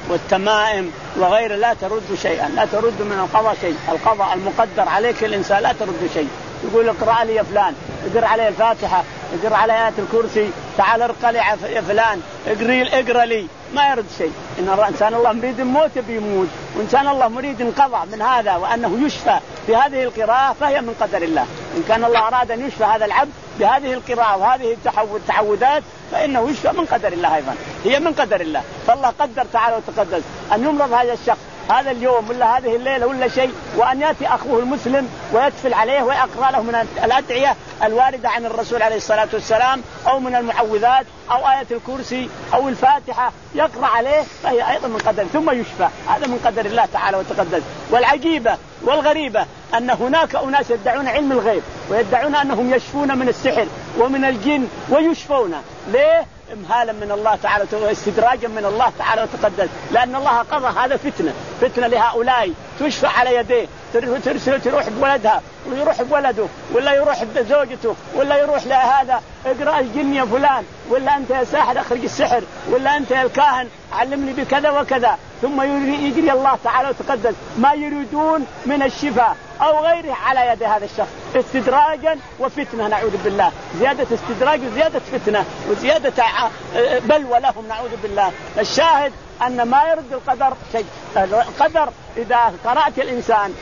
والتمائم وغيره لا ترد شيئا، لا ترد من القضاء شيء. القضاء المقدر عليك الإنسان لا ترد شيء. يقول اقرأ لي يا فلان، اقرأ علي الفاتحة، اقرأ على آيات الكرسي، تعال ارقى لي يا فلان، اقرأ اقرأ لي، ما يرد شيء. إن إنسان الله مريد الموت بيموت، وإنسان الله مريد انقضى من هذا وأنه يشفى بهذه القراءة فهي من قدر الله. إن كان الله أراد أن يشفى هذا العبد بهذه القراءة وهذه التعودات فإنه يشفى من قدر الله أيضا، هي من قدر الله. فالله قدر تعالى وتقدس أن يمرض هذا الشخص هذا اليوم ولا هذه الليلة ولا شيء، وأن يأتي أخوه المسلم ويتفل عليه ويقرأ له من الأدعية الواردة عن الرسول عليه الصلاة والسلام أو من المعوذات أو آية الكرسي أو الفاتحة، يقرأ عليه فهي أيضا من قدر ثم يشفى. هذا من قدر الله تعالى وتقدس. والعجيبة والغريبة أن هناك أناس يدعون علم الغيب ويدعون أنهم يشفون من السحر ومن الجن ويشفون. ليه؟ امهالا من الله تعالى واستدراجا من الله تعالى وتقدس، لأن الله قضى هذا فتنة فتنة لهؤلاء تشفى على يديه، ترسل تروح بولدها ويروح بولده ولا يروح بزوجته ولا يروح لهذا اقرأ الجن يا فلان، ولا أنت يا ساحر أخرج السحر، ولا أنت يا الكاهن علمني بكذا وكذا، ثم يجري الله تعالى وتقدس ما يريدون من الشفاء أو غيره على يد هذا الشخص استدراجا وفتنة، نعوذ بالله. زيادة استدراج وزيادة فتنة وزيادة بلوى لهم، نعوذ بالله. الشاهد أن ما يرد القدر شيء. القدر إذا قرأت الإنسان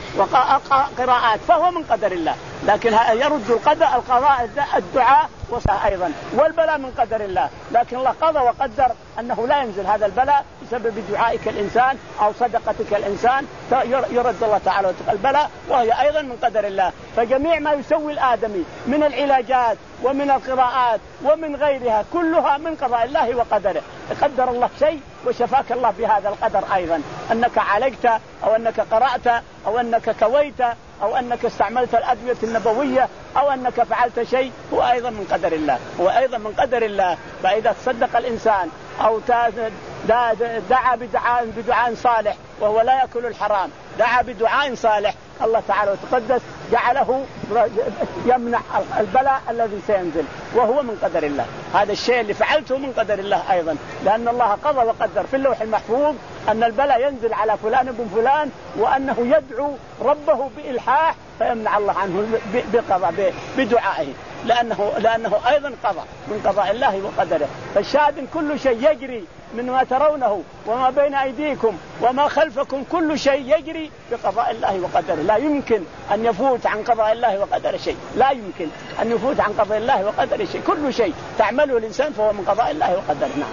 وقراءات فهو من قدر الله، لكن يرد القدر القضاء الدعاء أيضا، والبلاء من قدر الله. لكن الله قضى وقدر أنه لا ينزل هذا البلاء بسبب دعائك الإنسان أو صدقتك الإنسان، يرد الله تعالى البلاء وهي أيضا من قدر الله. فجميع ما يسوي الآدمي من العلاجات ومن القراءات ومن غيرها كلها من قضاء الله وقدره. قدر الله شيء وشفاك الله بهذا القدر أيضا، أنك عالجت أو أنك قرأت أو أنك كويت أو أنك استعملت الأدوية النبوية أو أنك فعلت شيء هو أيضا من قدر الله، هو أيضا من قدر الله. فإذا تصدق الإنسان أو دعا بدعاء بدعاء صالح وهو لا يأكل الحرام، دعا بدعاء صالح، الله تعالى وتقدس جعله يمنع البلاء الذي سينزل وهو من قدر الله. هذا الشيء اللي فعلته من قدر الله أيضا، لأن الله قضى وقدر في اللوح المحفوظ أن البلاء ينزل على فلان بن فلان وأنه يدعو ربه بإلحاح فيمنع الله عنه بقضاء بدعائه، لأنه لأنه أيضا قضى من قضاء الله وقدره. فالشاهد كل شيء يجري من ما ترونه وما بين أيديكم وما خلفكم كل شيء يجري بقضاء الله وقدره. لا يمكن أن يفوت عن قضاء الله وقدره شيء، لا يمكن أن يفوت عن قضاء الله وقدره شيء. كل شيء تعمله الإنسان فهو من قضاء الله وقدره. نعم.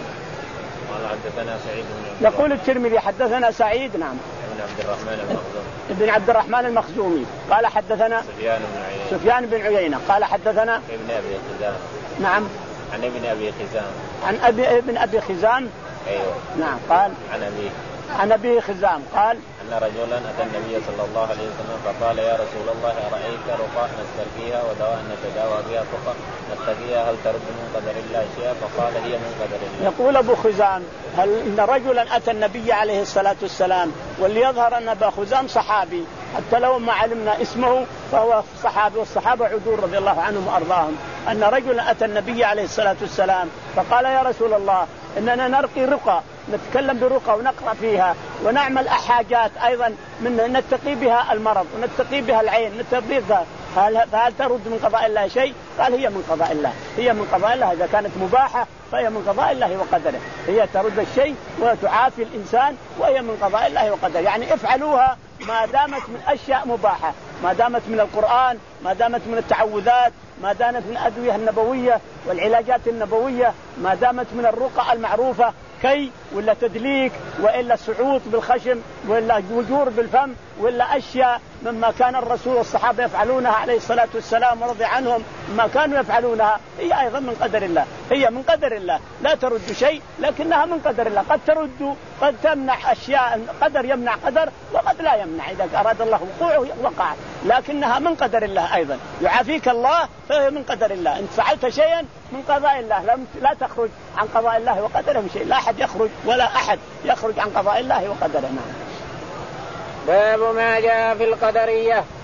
حدثنا سعيد بن يقول الترمذي حدثنا سعيد نعم ابن عبد الرحمن المخزومي ابن عبد الرحمن المخزومي قال حدثنا سفيان بن عيينة سفيان بن عيينة قال حدثنا ابن أبي خزام نعم عن ابن أبي خزام عن أبي ابن أبي خزام أيوه نعم قال عن أبي عن أبي خزام قال أن رجلا أتى النبي صلى الله عليه وسلم فقال يا رسول الله أرأيت رقى نسترقيها ودواء نتداوى بها فقط نتقيها هل ترد من قدر الله شيئا؟ فقال هي من قدر الله. يقول أبو خزام هل إن رجلا أتى النبي عليه الصلاة والسلام، واللي يظهر أن أبا خزام صحابي حتى لو ما علمنا اسمه فهو صحابي، والصحابة عدول رضي الله عنهم وأرضاهم، أن رجلا أتى النبي عليه الصلاة والسلام فقال يا رسول الله إننا نرقي رقى، نتكلم برقى ونقرأ فيها ونعمل حاجات أيضا من نتقي بها المرض ونتقي بها العين نتقي بها، هل, هل ترد من قضاء الله شيء؟ قال هي من قضاء الله، هي من قضاء الله. إذا كانت مباحة فهي من قضاء الله وقدره، هي ترد الشيء وتعافي الإنسان وهي من قضاء الله وقدره. يعني افعلوها ما دامت من أشياء مباحة، ما دامت من القرآن، ما دامت من التعوذات، ما دامت من الأدوية النبوية والعلاجات النبوية، ما دامت من الرقى المعروفة كي ولا تدليك وإلا صعود بالخشم ولا وجور بالفم ولا أشياء مما كان الرسول والصحابة يفعلونها عليه الصلاة والسلام ورضي عنهم ما كانوا يفعلونها، هي أيضا من قدر الله، هي من قدر الله لا ترد شيء لكنها من قدر الله. قد ترد قد تمنع أشياء، قدر يمنع قدر وقد لا يمنع، إذا أراد الله وقوعه وقع، لكنها من قدر الله أيضا. يعافيك الله فهي من قدر الله. إن فعلت شيئا من قضاء الله لم لا تخرج عن قضاء الله وقدره شيء، لا أحد يخرج ولا أحد يخرج عن قضاء الله وقدره. نعم. باب ما جاء في القدرية.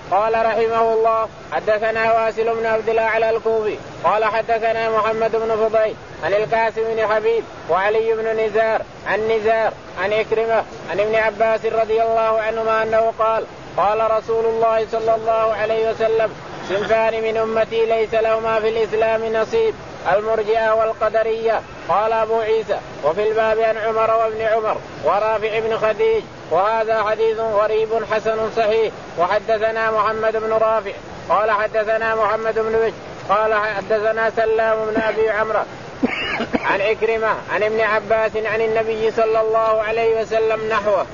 قال رحمه الله حدثنا واسل بن عبد الأعلى الكوفي قال حدثنا محمد بن فضيل عن القاسم بن حبيب وعلي بن نزار عن نزار عن إكرمة عن ابن عباس رضي الله عنهما أنه قال قال رسول الله صلى الله عليه وسلم صنفان من أمتي ليس لهما في الإسلام نصيب المرجئة والقدرية. قال أبو عيسى وفي الباب عن عمر وابن عمر ورافع بن خديج وهذا حديث غريب حسن صحيح. وحدثنا محمد بن رافع قال حدثنا محمد بن بشر قال حدثنا سلام بن أبي عمرو عن إكرمة عن ابن عباس عن النبي صلى الله عليه وسلم نحوه.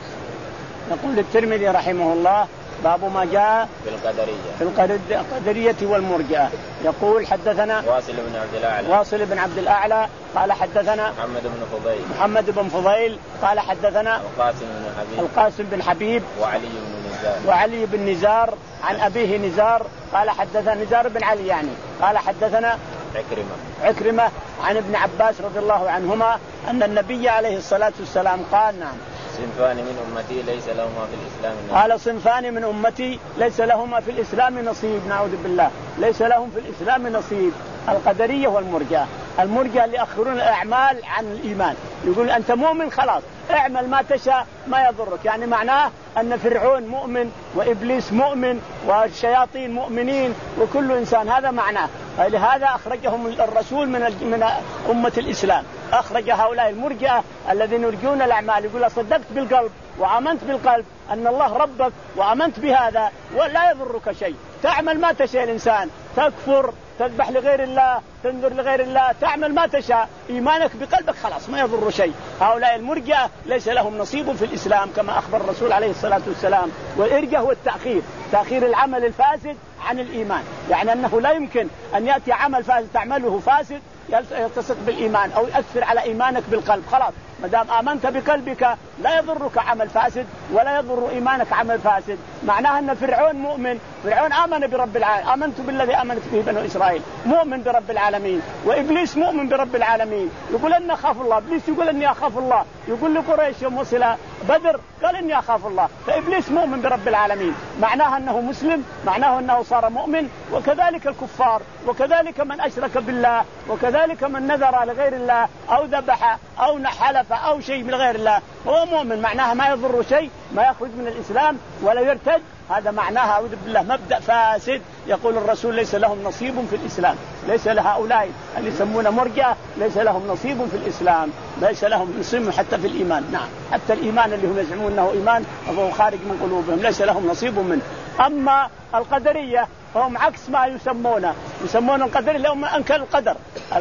يقول الترمذي رحمه الله باب ما جاء في القدرية في القدرية والمرجئة. يقول حدثنا واصل بن عبد الأعلى واصل بن عبد الأعلى قال حدثنا محمد بن فضيل محمد بن فضيل قال حدثنا القاسم بن حبيب القاسم بن حبيب وعلي بن نزار وعلي بن نزار عن أبيه نزار قال حدثنا نزار بن علي يعني قال حدثنا عكرمة عكرمة عن ابن عباس رضي الله عنهما أن النبي عليه الصلاة والسلام قال نعم صنفان من أمتي ليس لهما في الإسلام نصيب. قال صنفان من أمتي ليس لهما في الإسلام نصيب نعوذ بالله ليس لهم في الإسلام نصيب القدرية والمرجئة. المرجئة اللي يأخرون الأعمال عن الإيمان يقول أنت مؤمن خلاص اعمل ما تشاء ما يضرك يعني معناه أن فرعون مؤمن وإبليس مؤمن والشياطين مؤمنين وكل إنسان هذا معناه. لهذا أخرجهم الرسول من من أمة الإسلام أخرج هؤلاء المرجئة الذين يرجون الأعمال يقول صدقت بالقلب وآمنت بالقلب أن الله ربك وآمنت بهذا ولا يضرك شيء تعمل ما تشاء الإنسان تكفر تذبح لغير الله تنذر لغير الله تعمل ما تشاء إيمانك بقلبك خلاص ما يضر شيء. هؤلاء المرجئة ليس لهم نصيب في الإسلام كما أخبر الرسول عليه الصلاة والسلام. والإرجاء هو التأخير تأخير العمل الفاسد عن الإيمان يعني أنه لا يمكن أن يأتي عمل فاسد تعمله فاسد يلتصق بالإيمان أو يؤثر على إيمانك بالقلب خلاص ما دام آمنت بقلبك لا يضرك عمل فاسد ولا يضر إيمانك عمل فاسد. معناها أن فرعون مؤمن فرعون آمن برب العالمين آمنت بالذي آمنت به بنو إسرائيل مؤمن برب العالمين وإبليس مؤمن برب العالمين يقول أني أخاف الله إبليس يقول أني أخاف الله يقول لقريش يوم وصل بدر قال إني أخاف الله فإبليس مؤمن برب العالمين معناها أنه مسلم معناه أنه صار مؤمن. وكذلك الكفار وكذلك من أشرك بالله وكذلك من نذر لغير الله أو ذبح أو حلف أو شيء من غير الله هو مؤمن معناها ما يضر شيء ما يخرج من الإسلام ولا يرتد. هذا معناها أعوذ بالله مبدأ فاسد. يقول الرسول ليس لهم نصيب في الإسلام ليس لهؤلاء اللي يسمون مرجئة ليس لهم نصيب في الإسلام ليس لهم نصيب حتى في الإيمان. نعم حتى الإيمان اللي هم يزعمون أنه إيمان فهو خارج من قلوبهم ليس لهم نصيب منه. أما القدرية هم عكس ما يسمونه يسمون القدر لهم أنكر القدر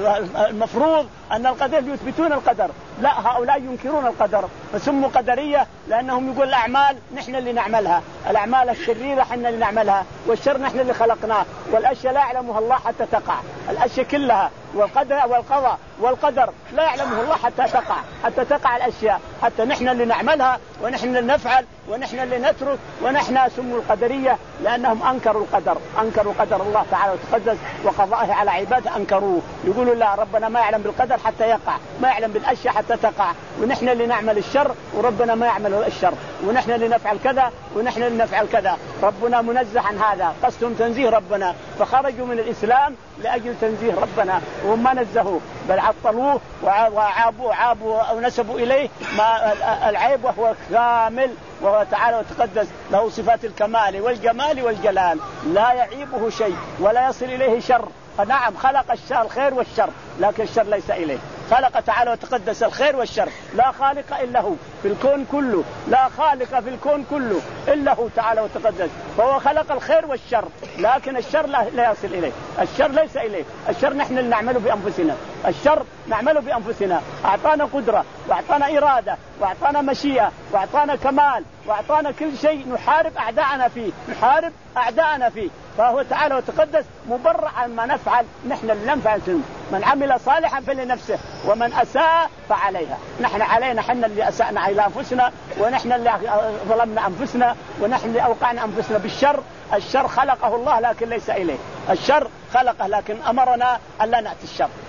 المفروض أن القدر يثبتون القدر لا هؤلاء ينكرون القدر فسموا قدرية لأنهم يقول الأعمال نحن اللي نعملها الأعمال الشريرة نحن اللي نعملها والشر نحن اللي خلقناه والأشياء لا يعلمها الله حتى تقع الأشياء كلها والقدر والقضاء والقدر لا يعلمه الله حتى تقع حتى تقع الأشياء حتى نحن اللي نعملها ونحن اللي نفعل ونحن اللي نترك ونحن سموا القدرية لأنهم أنكروا القدر أنكروا قدر الله تعالى وتقدس وقضائه على عباده أنكروه يقولوا لا ربنا ما يعلم بالقدر حتى يقع ما يعلم بالأشياء حتى تقع ونحن اللي نعمل الشر وربنا ما يعمل الشر ونحن اللي نفعل كذا ونحن اللي نفعل كذا ربنا منزه عن هذا قصدهم تنزيه ربنا فخرجوا من الإسلام لأجل تنزيه ربنا وهم ما نزهوه بل عطلوه وعابوا عابوا أو نسبوا إليه ما العيب وهو كامل وهو تعالى وتقدس له صفات الكمال والجمال والجلال لا يعيبه شيء ولا يصل إليه شر. فنعم خلق الشر الخير والشر لكن الشر ليس إليه خلق تعالى وتقدس الخير والشر لا خالق إلا هو في الكون كله لا خالق في الكون كله إلا هو تعالى وتقدس فهو خلق الخير والشر لكن الشر لا يصل إليه الشر ليس إليه الشر نحن اللي نعمله بأنفسنا الشر نعمله بأنفسنا أعطانا قدرة وأعطانا إرادة وأعطانا مشيئة وأعطانا كمال وأعطانا كل شيء نحارب أعداءنا فيه نحارب أعداءنا فيه فهو تعالى وتقدس مبرع عن ما نفعل نحن اللي نفعل من عمل صالحا فلنفسه ومن أساء فعليها نحن علينا حنا اللي أسأنا إلى أنفسنا ونحن اللي ظلمنا أنفسنا ونحن اللي أوقعنا أنفسنا بالشر. الشر خلقه الله لكن ليس إليه الشر خلقه لكن أمرنا ألا نأتي الشر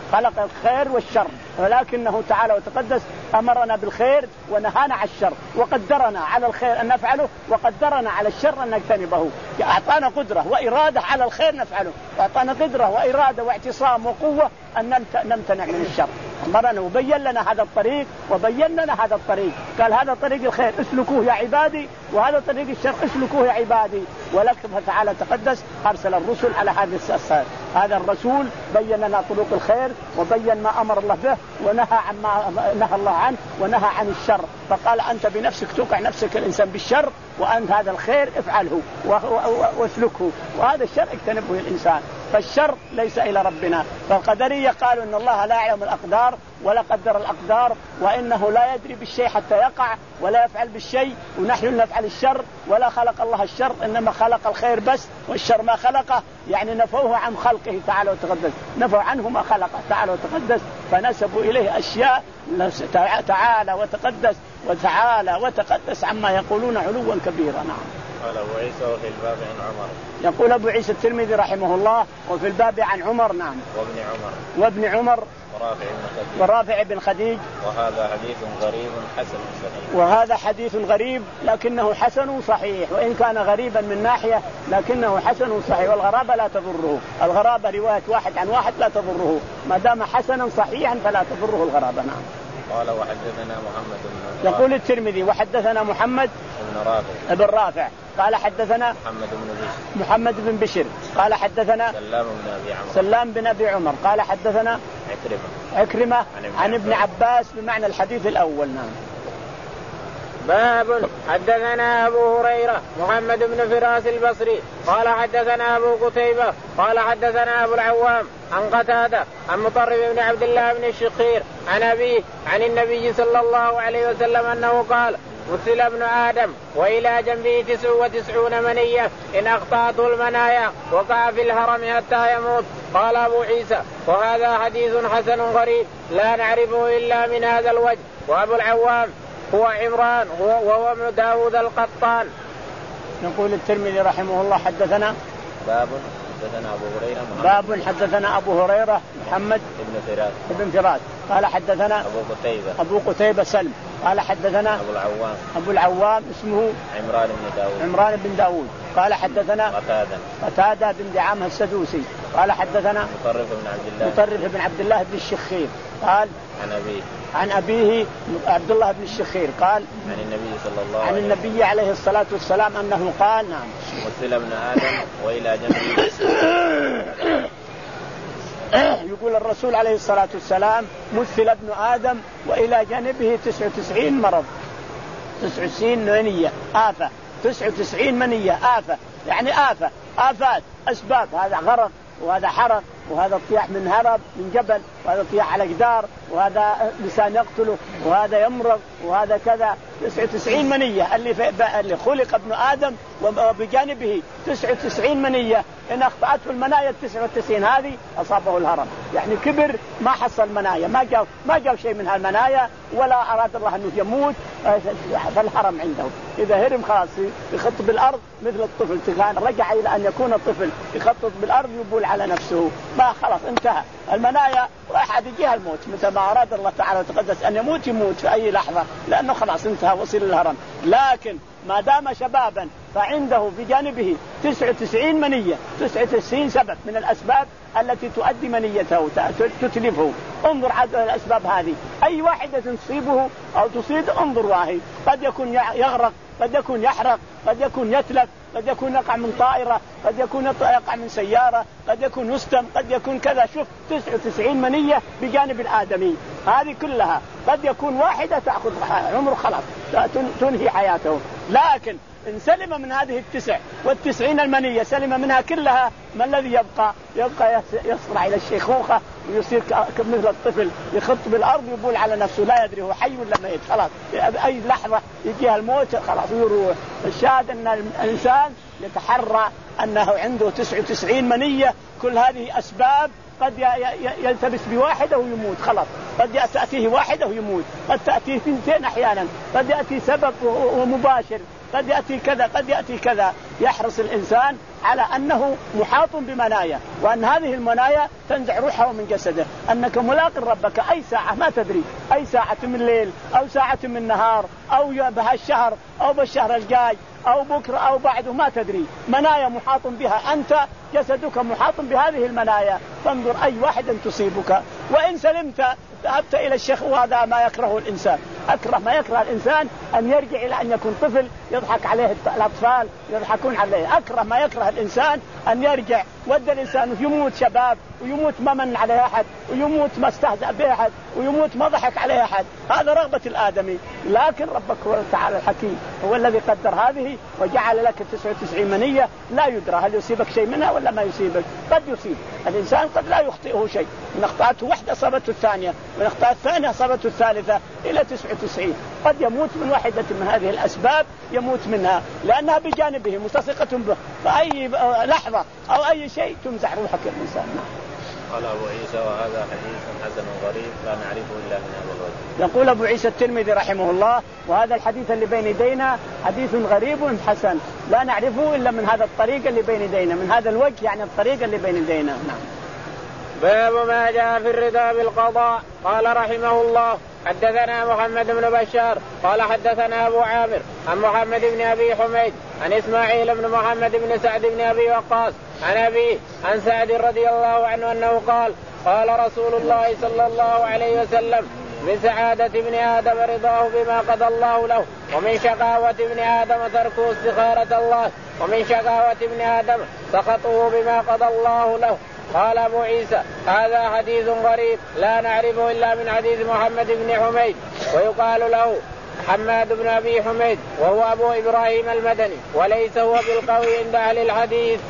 خلق الخير والشر، ولكنه تعالى وتقدس أمرنا بالخير ونهانا عن الشر، وقدرنا على الخير أن نفعله وقدرنا على الشر أن نجتنبه. أعطانا قدرة وإرادة على الخير نفعله، وأعطانا قدرة وإرادة واعتصام وقوة أن نمتنع من الشر. أمرنا وبين لنا هذا الطريق وبين لنا هذا الطريق، قال هذا طريق الخير اسلكوه يا عبادي، وهذا طريق الشر اسلكوه يا عبادي. ولكن تعالى تقدس أرسل الرسل على هذا الأساس. هذا الرسول بين لنا طرق الخير وبين ما أمر الله به ونهى عن ما نهى الله عنه ونهى عن الشر، فقال أنت بنفسك توقع نفسك الإنسان بالشر، وأنت هذا الخير افعله واسلكه، وهذا الشر اجتنبه الإنسان. فالشر ليس إلى ربنا. فالقدرية قالوا إن الله لا يعلم الأقدار ولا قدر الأقدار، وإنه لا يدري بالشيء حتى يقع ولا يفعل بالشيء، ونحن نفعل الشر ولا خلق الله الشر، إنما خلق الخير بس والشر ما خلقه. يعني نفوه عن خلقه تعالى وتقدس، نفوا عنه ما خلقه تعالى وتقدس، فنسبوا إليه أشياء تعالى وتقدس وتعالى وتقدس عما يقولون علوا كبيرا. نعم. قال أبو عيسى وفي الباب عن عمر. يقول أبو عيسى الترمذي رحمه الله وفي الباب عن عمر. نعم. وابن عمر. وابن عمر. ورافع بن خديج. ورافع بن خديج. وهذا حديث غريب حسن صحيح. وهذا حديث غريب لكنه حسن صحيح، وإن كان غريبا من ناحية لكنه حسن صحيح، والغرابة لا تضره. الغرابة رواية واحد عن واحد لا تضره، ما دام حسنا صحيحا فلا تضره الغرابة. نعم. قال وحدثنا محمد بن يقول الترمذي وحدثنا محمد بن رافع ابن رافع قال حدثنا محمد بن بشر محمد بن بشر قال حدثنا سلام بن أبي عمر سلام بن أبي عمر قال حدثنا عكرمة عكرمة عن, عن ابن عباس بمعنى الحديث الأول. نعم. باب حدثنا أبو هريرة محمد بن فراس البصري قال حدثنا أبو قتيبة قال حدثنا أبو العوام عن قتادة عن مطرف بن عبد الله بن الشخير عن أبيه عن النبي صلى الله عليه وسلم أنه قال مثل ابن آدم وإلى جنبه تسع وتسعون منية إن أخطأته المنايا وقع في الهرم حتى يموت. قال أبو عيسى وهذا حديث حسن غريب لا نعرفه إلا من هذا الوجه. وأبو العوام هو عمران وهو ابن داود القطان. نقول الترمذي رحمه الله حدثنا باب حدثنا أبو هريرة باب حدثنا أبو هريرة محمد ابن فراس ابن فراس قال حدثنا أبو قتيبة أبو قتيبة سلم قال حدثنا أبو العوام أبو العوام اسمه عمران بن داود عمران بن داود قال حدثنا قتادة قتادة بن دعامة السدوسي قال حدثنا مطرف بن عبد الله مطرف بن عبد الله بن الشخير قال عن أبيه عن أبيه عبد الله بن الشخير قال عن النبي صلى الله عليه عن النبي عليه الصلاة والسلام أنه قال نعم مثل ابن آدم وإلى جنبه يقول الرسول عليه الصلاة والسلام مثل ابن آدم وإلى جانبه تسع وتسعين مرض تسع وتسعين منية آفة تسع وتسعين منية آفة يعني آفة آفات أسباب هذا غرق وهذا حرق وهذا طياح من هرب من جبل وهذا طياح على جدار وهذا لسان يقتله وهذا يمرض وهذا كذا تسع وتسعين منية اللي, اللي خلق ابن آدم وبجانبه تسع وتسعين منية إن أخطأته المنايا التسع وتسعين هذه أصابه الهرم يعني كبر ما حصل منايا ما جاء ما جاء شيء من هالمنايا ولا أراد الله أنه يموت فالهرم عنده إذا هرم خلاص يخط بالأرض مثل الطفل كان رجع إلى أن يكون الطفل يخطط بالأرض يبول على نفسه ما خلاص انتهى المنايا واحد يجيها الموت متى ما أراد الله تعالى وتقدس أن يموت يموت في أي لحظة لأنه خلاص انتهى وصل الهرم. لكن ما دام شبابا فعنده بجانبه تسع وتسعين منية تسع وتسعين سبب من الأسباب التي تؤدي منيته تتلفه. انظر عدد الأسباب هذه أي واحدة تصيبه أو تصيب انظر واحد قد يكون يغرق قد يكون يحرق قد يكون يتلف قد يكون يقع من طائرة قد يكون يقع من سيارة قد يكون يستم قد يكون كذا. شوف تسع وتسعين منية بجانب الآدمي هذه كلها قد يكون واحدة تأخذ عمره خلاص تنهي حياته. لكن إن سلم من هذه التسع والتسعين المنية سلم منها كلها ما الذي يبقى يبقى يصنع إلى الشيخوخة ويصير مثل الطفل يخط بالأرض ويبول على نفسه لا يدري هو حي ولا ميت خلاص أي لحظة يجيها الموت خلاص يروح. الشاهد أن الإنسان يتحرى أنه عنده تسع وتسعين منية كل هذه أسباب قد يلتبس بواحدة ويموت خلاص قد تأتيه واحدة ويموت، قد تأتيه اثنتين أحيانا، قد يأتي سبب ومباشر، قد يأتي كذا قد يأتي كذا. يحرص الإنسان على أنه محاط بمنايا، وأن هذه المنايا تنزع روحه من جسده، أنك ملاق ربك أي ساعة ما تدري، أي ساعة من الليل أو ساعة من نهار أو بهالشهر أو بالشهر الجاي أو بكرة أو بعده ما تدري. منايا محاط بها، أنت جسدك محاط بهذه المنايا، فانظر أي واحد تصيبك. وإن سلمت ذهبت إلى الشيخ، وهذا ما يكره الإنسان، أكره ما يكره الإنسان أن يرجع إلى أن يكون طفل يضحك عليه الأطفال يضحكون عليه. أكره ما يكره الإنسان أن يرجع، ود الإنسان يموت شباب ويموت ما من عليه أحد ويموت ما استهزأ به أحد ويموت ما ضحك عليه أحد. هذا رغبة الآدمي، لكن ربك هو تعالى الحكيم هو الذي قدر هذه وجعل لك تسعة وتسعين منية لا يدرى هل يصيبك شيء منها ولا ما يصيبك. قد يصيب الإنسان قد لا يخطئه شيء، من أخطأته واحدة أصابته الثانية، من أخطأت الثانية أصابته الثالثة إلى تسعة وتسعين. قد يموت من واحدة من هذه الأسباب، يموت منها لأنها بجانبه ملتصقة به، فأي لحظة أو أي شيء تمزح روحك الإنسان. قال أبو عيسى وهذا حديث حسن غريب لا نعرفه إلا من هذا الوجه. يقول أبو عيسى الترمذي رحمه الله وهذا الحديث اللي بين يدينا حديث غريب حسن لا نعرفه إلا من هذا الطريق اللي بين يدينا، من هذا الوجه يعني الطريق اللي بين يدينا. نعم. باب ما جاء في الرضا بالقضاء. قال رحمه الله حدثنا محمد بن بشار قال حدثنا أبو عامر عن محمد بن أبي حميد عن إسماعيل بن محمد بن سعد بن أبي وقاص عن أبيه عن سعد رضي الله عنه أنه قال قال رسول الله صلى الله عليه وسلم من سعادة ابن آدم رضاه بما قضى الله له، ومن شقاوة ابن آدم تركه استخارة الله، ومن شقاوة ابن آدم سخطه بما قضى الله له. قال أبو عيسى هذا حديث غريب لا نعرفه إلا من حديث محمد بن حميد ويقال له حماد بن أبي حميد وهو أبو إبراهيم المدني وليس هو بالقوي عند أهل الحديث.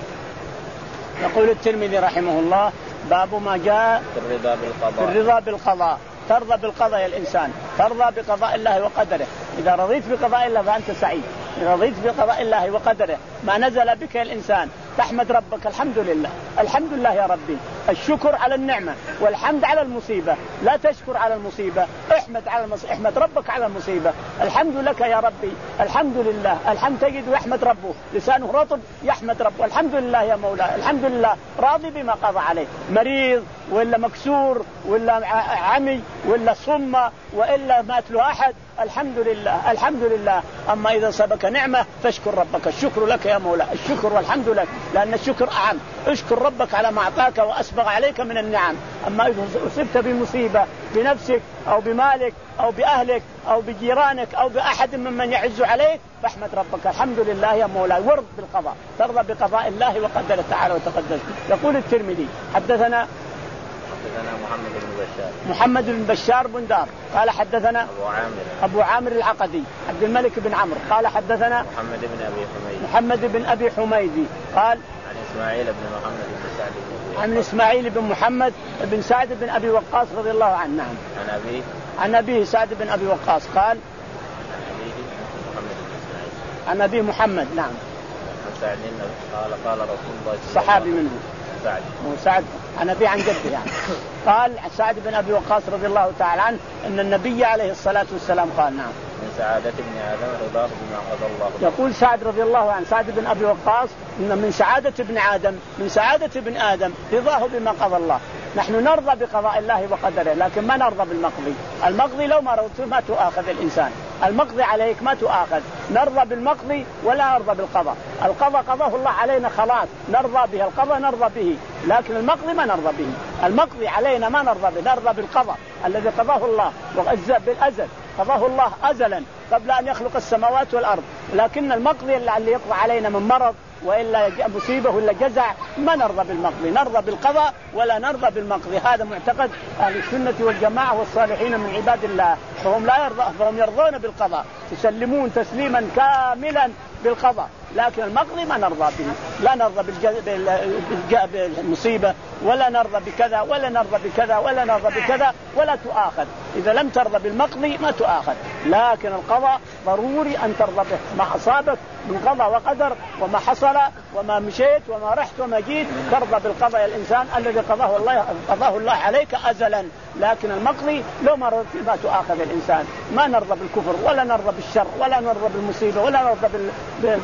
يقول الترمذي رحمه الله باب ما جاء في الرضا بالقضاء. في الرضا بالقضاء. ترضى بالقضاء يا الإنسان، ترضى بقضاء الله وقدره. إذا رضيت بقضاء الله فأنت سعيد، إذا رضيت بقضاء الله وقدره ما نزل بك يا الإنسان تحمد ربك الحمد لله الحمد لله يا ربي. الشكر على النعمة والحمد على المصيبة، لا تشكر على المصيبة، احمد على المصيبة، احمد ربك على المصيبة. الحمد لك يا ربي الحمد لله. الحمد تجد يحمد ربه، لسانه رطب يحمد ربه الحمد لله يا مولاي الحمد لله، راضي بما قضى عليه، مريض ولا مكسور ولا عمي ولا صم وإلا مات له أحد الحمد لله الحمد لله. أما إذا سبك نعمة فاشكر ربك، الشكر لك يا مولاي، الشكر والحمد لك، لأن الشكر أعم. اشكر ربك على ما أعطاك وأسبغ عليك من النعم. أما إذا أصبت بمصيبة بنفسك أو بمالك أو بأهلك أو بجيرانك أو بأحد ممن يعز عليك فاحمد ربك الحمد لله يا مولاي وارض بالقضاء، ترضى بقضاء الله وقدره تعالى وتقدس. يقول الترمذي حدثنا حدثنا محمد بن بشار محمد بن بشار بن دار قال حدثنا أبو عامر أبو عامر العقدي عبد الملك بن عمرو قال حدثنا محمد بن أبي حميد محمد بن أبي حميدي قال عن إسماعيل بن محمد بن سعد بن أبي عن إسماعيل بن محمد بن سعد بن أبي وقاص رضي الله عنه. نعم. عن أبيه عن أبيه سعد بن أبي وقاص قال عن أبيه محمد بن إسماعيل عن أبيه محمد. نعم. عن سعد قال قال رسول الله صحابي منه سعد سعد عن أبي عن جده يعني. قال سعد بن أبي وقاص رضي الله تعالى عنه أن النبي عليه الصلاة والسلام قال نعم من سعادة ابن آدم رضاه بما قضى الله له. يقول سعد رضي الله عنه سعد بن أبي وقاص إن من سعادة ابن آدم من سعادة ابن آدم رضاه بما قضى الله. نحن نرضى بقضاء الله وقدره لكن ما نرضى بالمقضي. المقضي لو ما رضيت ما تؤاخذ الإنسان، المقضي عليك ما تؤاخذ. نرضى بالمقضي ولا نرضى بالقضاء. القضاء قضاه الله علينا خلاص نرضى به، القضاء نرضى به، لكن المقضي ما نرضى به. المقضي علينا ما نرضى به، نرضى بالقضاء الذي قضاه الله بالأزل، قضاه الله أزلا قبل أن يخلق السماوات والأرض. لكن المقضي اللي يقضى علينا من مرض وإلا مصيبة ولا جزع ما نرضى بالمقضي، نرضى بالقضاء ولا نرضى بالمقضي. هذا معتقد أهل السنة والجماعة والصالحين من عباد الله، فهم لا يرضى فهم يرضون بالقضاء، يسلمون تسليما كاملا بالقضاء، لكن المقضي ما نرضى به. لا نرضى بالمصيبة ولا نرضى بكذا ولا نرضى بكذا ولا نرضى بكذا ولا تؤاخذ. إذا لم ترضى بالمقضي ما تؤاخذ، لكن القضاء ضروري أن ترضى به، ما أصابك من قضاء وقدر وما حصل وما مشيت وما رحت وما جيت ترضى بالقضاء الإنسان الذي قضاه الله قضاه الله عليك أزلا. لكن المقضي لو ما رضيت ما تؤاخذ الإنسان. ما نرضى بالكفر ولا نرضى بالشر ولا نرضى بالمصيبة ولا نرضى بال...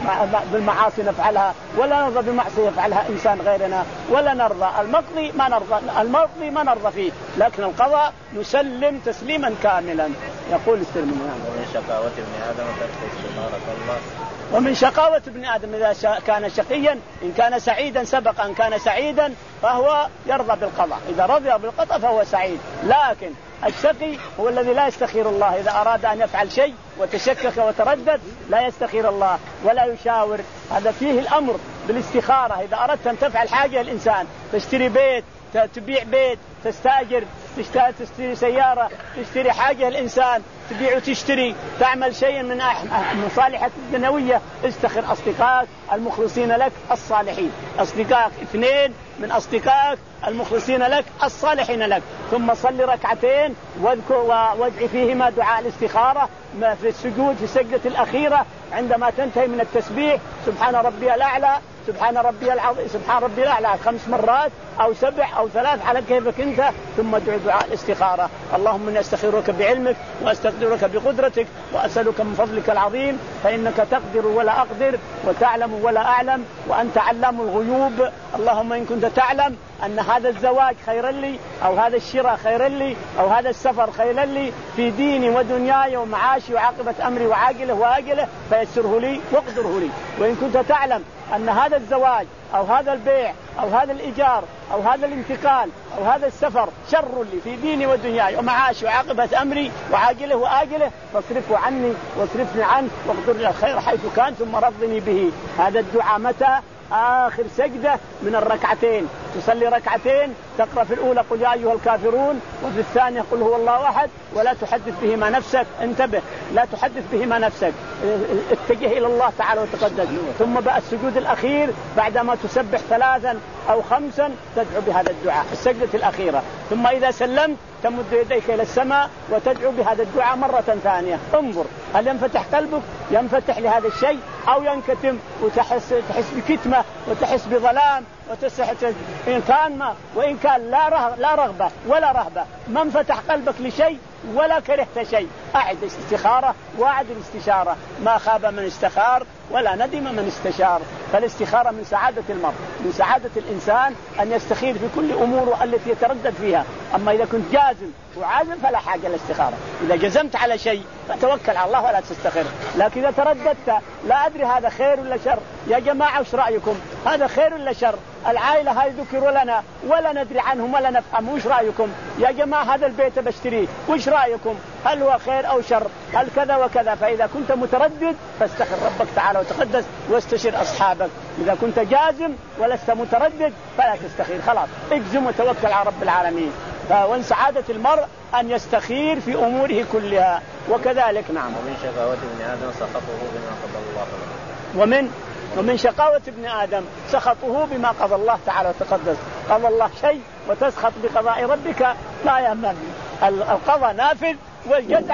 بالمعاصي نفعلها ولا نرضى بمعصية يفعلها إنسان غيرنا ولا نرضى. المقضي ما نرضى المقضي ما نرضى فيه، لكن القضاء نسلم تسليما كاملا. يقول الترمذي ومن شقاوة ابن آدم ترك استمارة الله. ومن شقاوة ابن آدم إذا كان شقيا إن كان سعيدا سبق أن كان سعيدا فهو يرضى بالقضاء، إذا رضي بالقضاء فهو سعيد. لكن الشقي هو الذي لا يستخير الله، إذا أراد أن يفعل شيء وتشكك وتردد لا يستخير الله ولا يشاور. هذا فيه الأمر بالاستخارة. إذا أردت أن تفعل حاجة الإنسان تشتري بيت تبيع بيت تستأجر تشتري سيارة تشتري حاجة الإنسان تبيع وتشتري تعمل شيء من مصالحك الدنيوية استخر أصدقائك المخلصين لك الصالحين، أصدقائك اثنين من أصدقائك المخلصين لك الصالحين لك، ثم صل ركعتين واذكر وادع فيهما دعاء الاستخارة في السجود في السجدة الأخيرة عندما تنتهي من التسبيح سبحان ربي الأعلى سبحان ربي العظيم سبحان ربي الأعلى خمس مرات أو سبع أو ثلاث على كيفك أنت، ثم ادعو دعاء الاستخارة اللهم إني أستخيرك بعلمك وأستقدرك بقدرتك وأسألك من فضلك العظيم فإنك تقدر ولا أقدر وتعلم ولا أعلم وأنت علام الغيوب. اللهم إن كنت تعلم أن هذا الزواج خيرا لي أو هذا الشراء خيرا لي أو هذا السفر خيرا لي في ديني ودنياي ومعاشي وعاقبة أمري وعاجله وآجله فيسره لي واقدره لي. وإن كنت تعلم أن هذا الزواج أو هذا البيع أو هذا الإيجار أو هذا الانتقال أو هذا السفر شر لي في ديني ودنياي ومعاشي وعاقبة أمري وعاجله وآجله فاصرفه عني واصرفني عنه واقدر لي الخير حيث كان ثم رضني به. هذا الدعاء متى؟ آخر سجدة من الركعتين، تصلي ركعتين تقرأ في الأولى قل يا أيها الكافرون وفي الثانية قل هو الله أحد ولا تحدث بهما نفسك، انتبه لا تحدث بهما نفسك، اتجه إلى الله تعالى وتقدس. ثم بقى السجود الأخير بعدما تسبح ثلاثا أو خمسا تدعو بهذا الدعاء السجدة الأخيرة. ثم إذا سلمت تمد يديك إلى السماء وتدعو بهذا الدعاء مرة ثانية. انظر هل ينفتح قلبك ينفتح لهذا الشيء أو ينكتم وتحس تحس بكتمة وتحس بظلام وتسحت إن كان ما وإن كان لا لا رغبة ولا رهبة ما انفتح قلبك لشيء ولا كرهت شيء أعد استخارة وأعد الاستشارة. ما خاب من استخار ولا ندم من استشار. فالاستخارة من سعادة المرء من سعادة الإنسان أن يستخير في كل أموره التي يتردد فيها. أما إذا كنت جازم وعازم فلا حاجة للاستخارة. إذا جزمت على شيء فتوكل على الله ولا تستخير. لكن إذا ترددت لا أدري هذا خير ولا شر يا جماعة وش رأيكم هذا خير ولا شر؟ العائلة هاي ذكروا لنا ولا ندري عنهم ولا نفهم وش رأيكم يا جماعة؟ هذا البيت بشتريه وش رأيكم؟ هل هو خير أو شر؟ هل كذا وكذا؟ فإذا كنت متردد فاستخر ربك تعالى وتقدس واستشر أصحابك. إذا كنت جازم ولست متردد فلا تستخير، خلاص اجزم وتوكل على رب العالمين. ومن سعادة المرء أن يستخير في أموره كلها. وكذلك نعم ومن شقاوة ابن آدم سخطه بما قضى الله له. ومن ومن شقاوة ابن آدم سخطه بما قضى الله تعالى وتقدس. قضى الله شيء وتسخط بقضاء ربك لا ينبغي. القضاء نافذ والجزع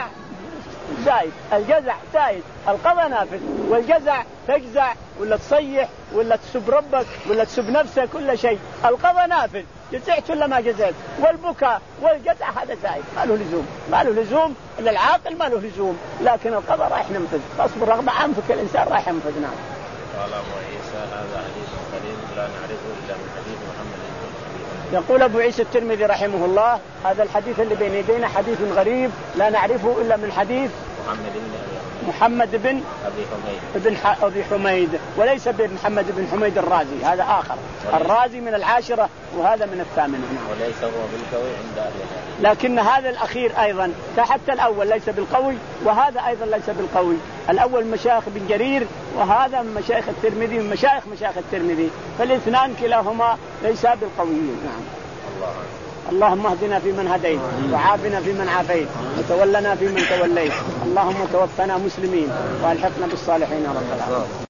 زايد. الجزع زايد القضاء نافذ والجزع تجزع ولا تصيح ولا تسب ربك ولا تسب نفسك كل شيء. القضاء نافذ جزعت ولا ما جزعت. والبكاء والجزع هذا زايد ما له لزوم ما له لزوم إلا العاقل ما له لزوم. لكن القضاء رايح ينفذ فاصبر رغم عنفك الإنسان رايح ينفذ. نعم. قال أبو عيسى هذا حديث قريب لا نعرفه إلا من حديث محمد بن. يقول أبو عيسى الترمذي رحمه الله هذا الحديث اللي بين يدينا حديث غريب لا نعرفه إلا من حديث محمد بن محمد بن أبي حميد بن أبي حميد وليس بن محمد بن حميد الرازي هذا آخر. الرازي من العاشرة وهذا من الثامنة. وليس هو بالقوي عند أهل الحديث. لكن هذا الأخير أيضا حتى الأول ليس بالقوي وهذا أيضا ليس بالقوي. الأول مشايخ بن جرير وهذا من مشايخ الترمذي من مشايخ مشايخ الترمذي فالاثنان كلاهما ليس بالقويين. نعم. الله اللهم اهدنا فيمن هديت وعافنا فيمن عافيت وتولنا فيمن توليت. اللهم توفنا مسلمين والحقنا بالصالحين يا رب العالمين.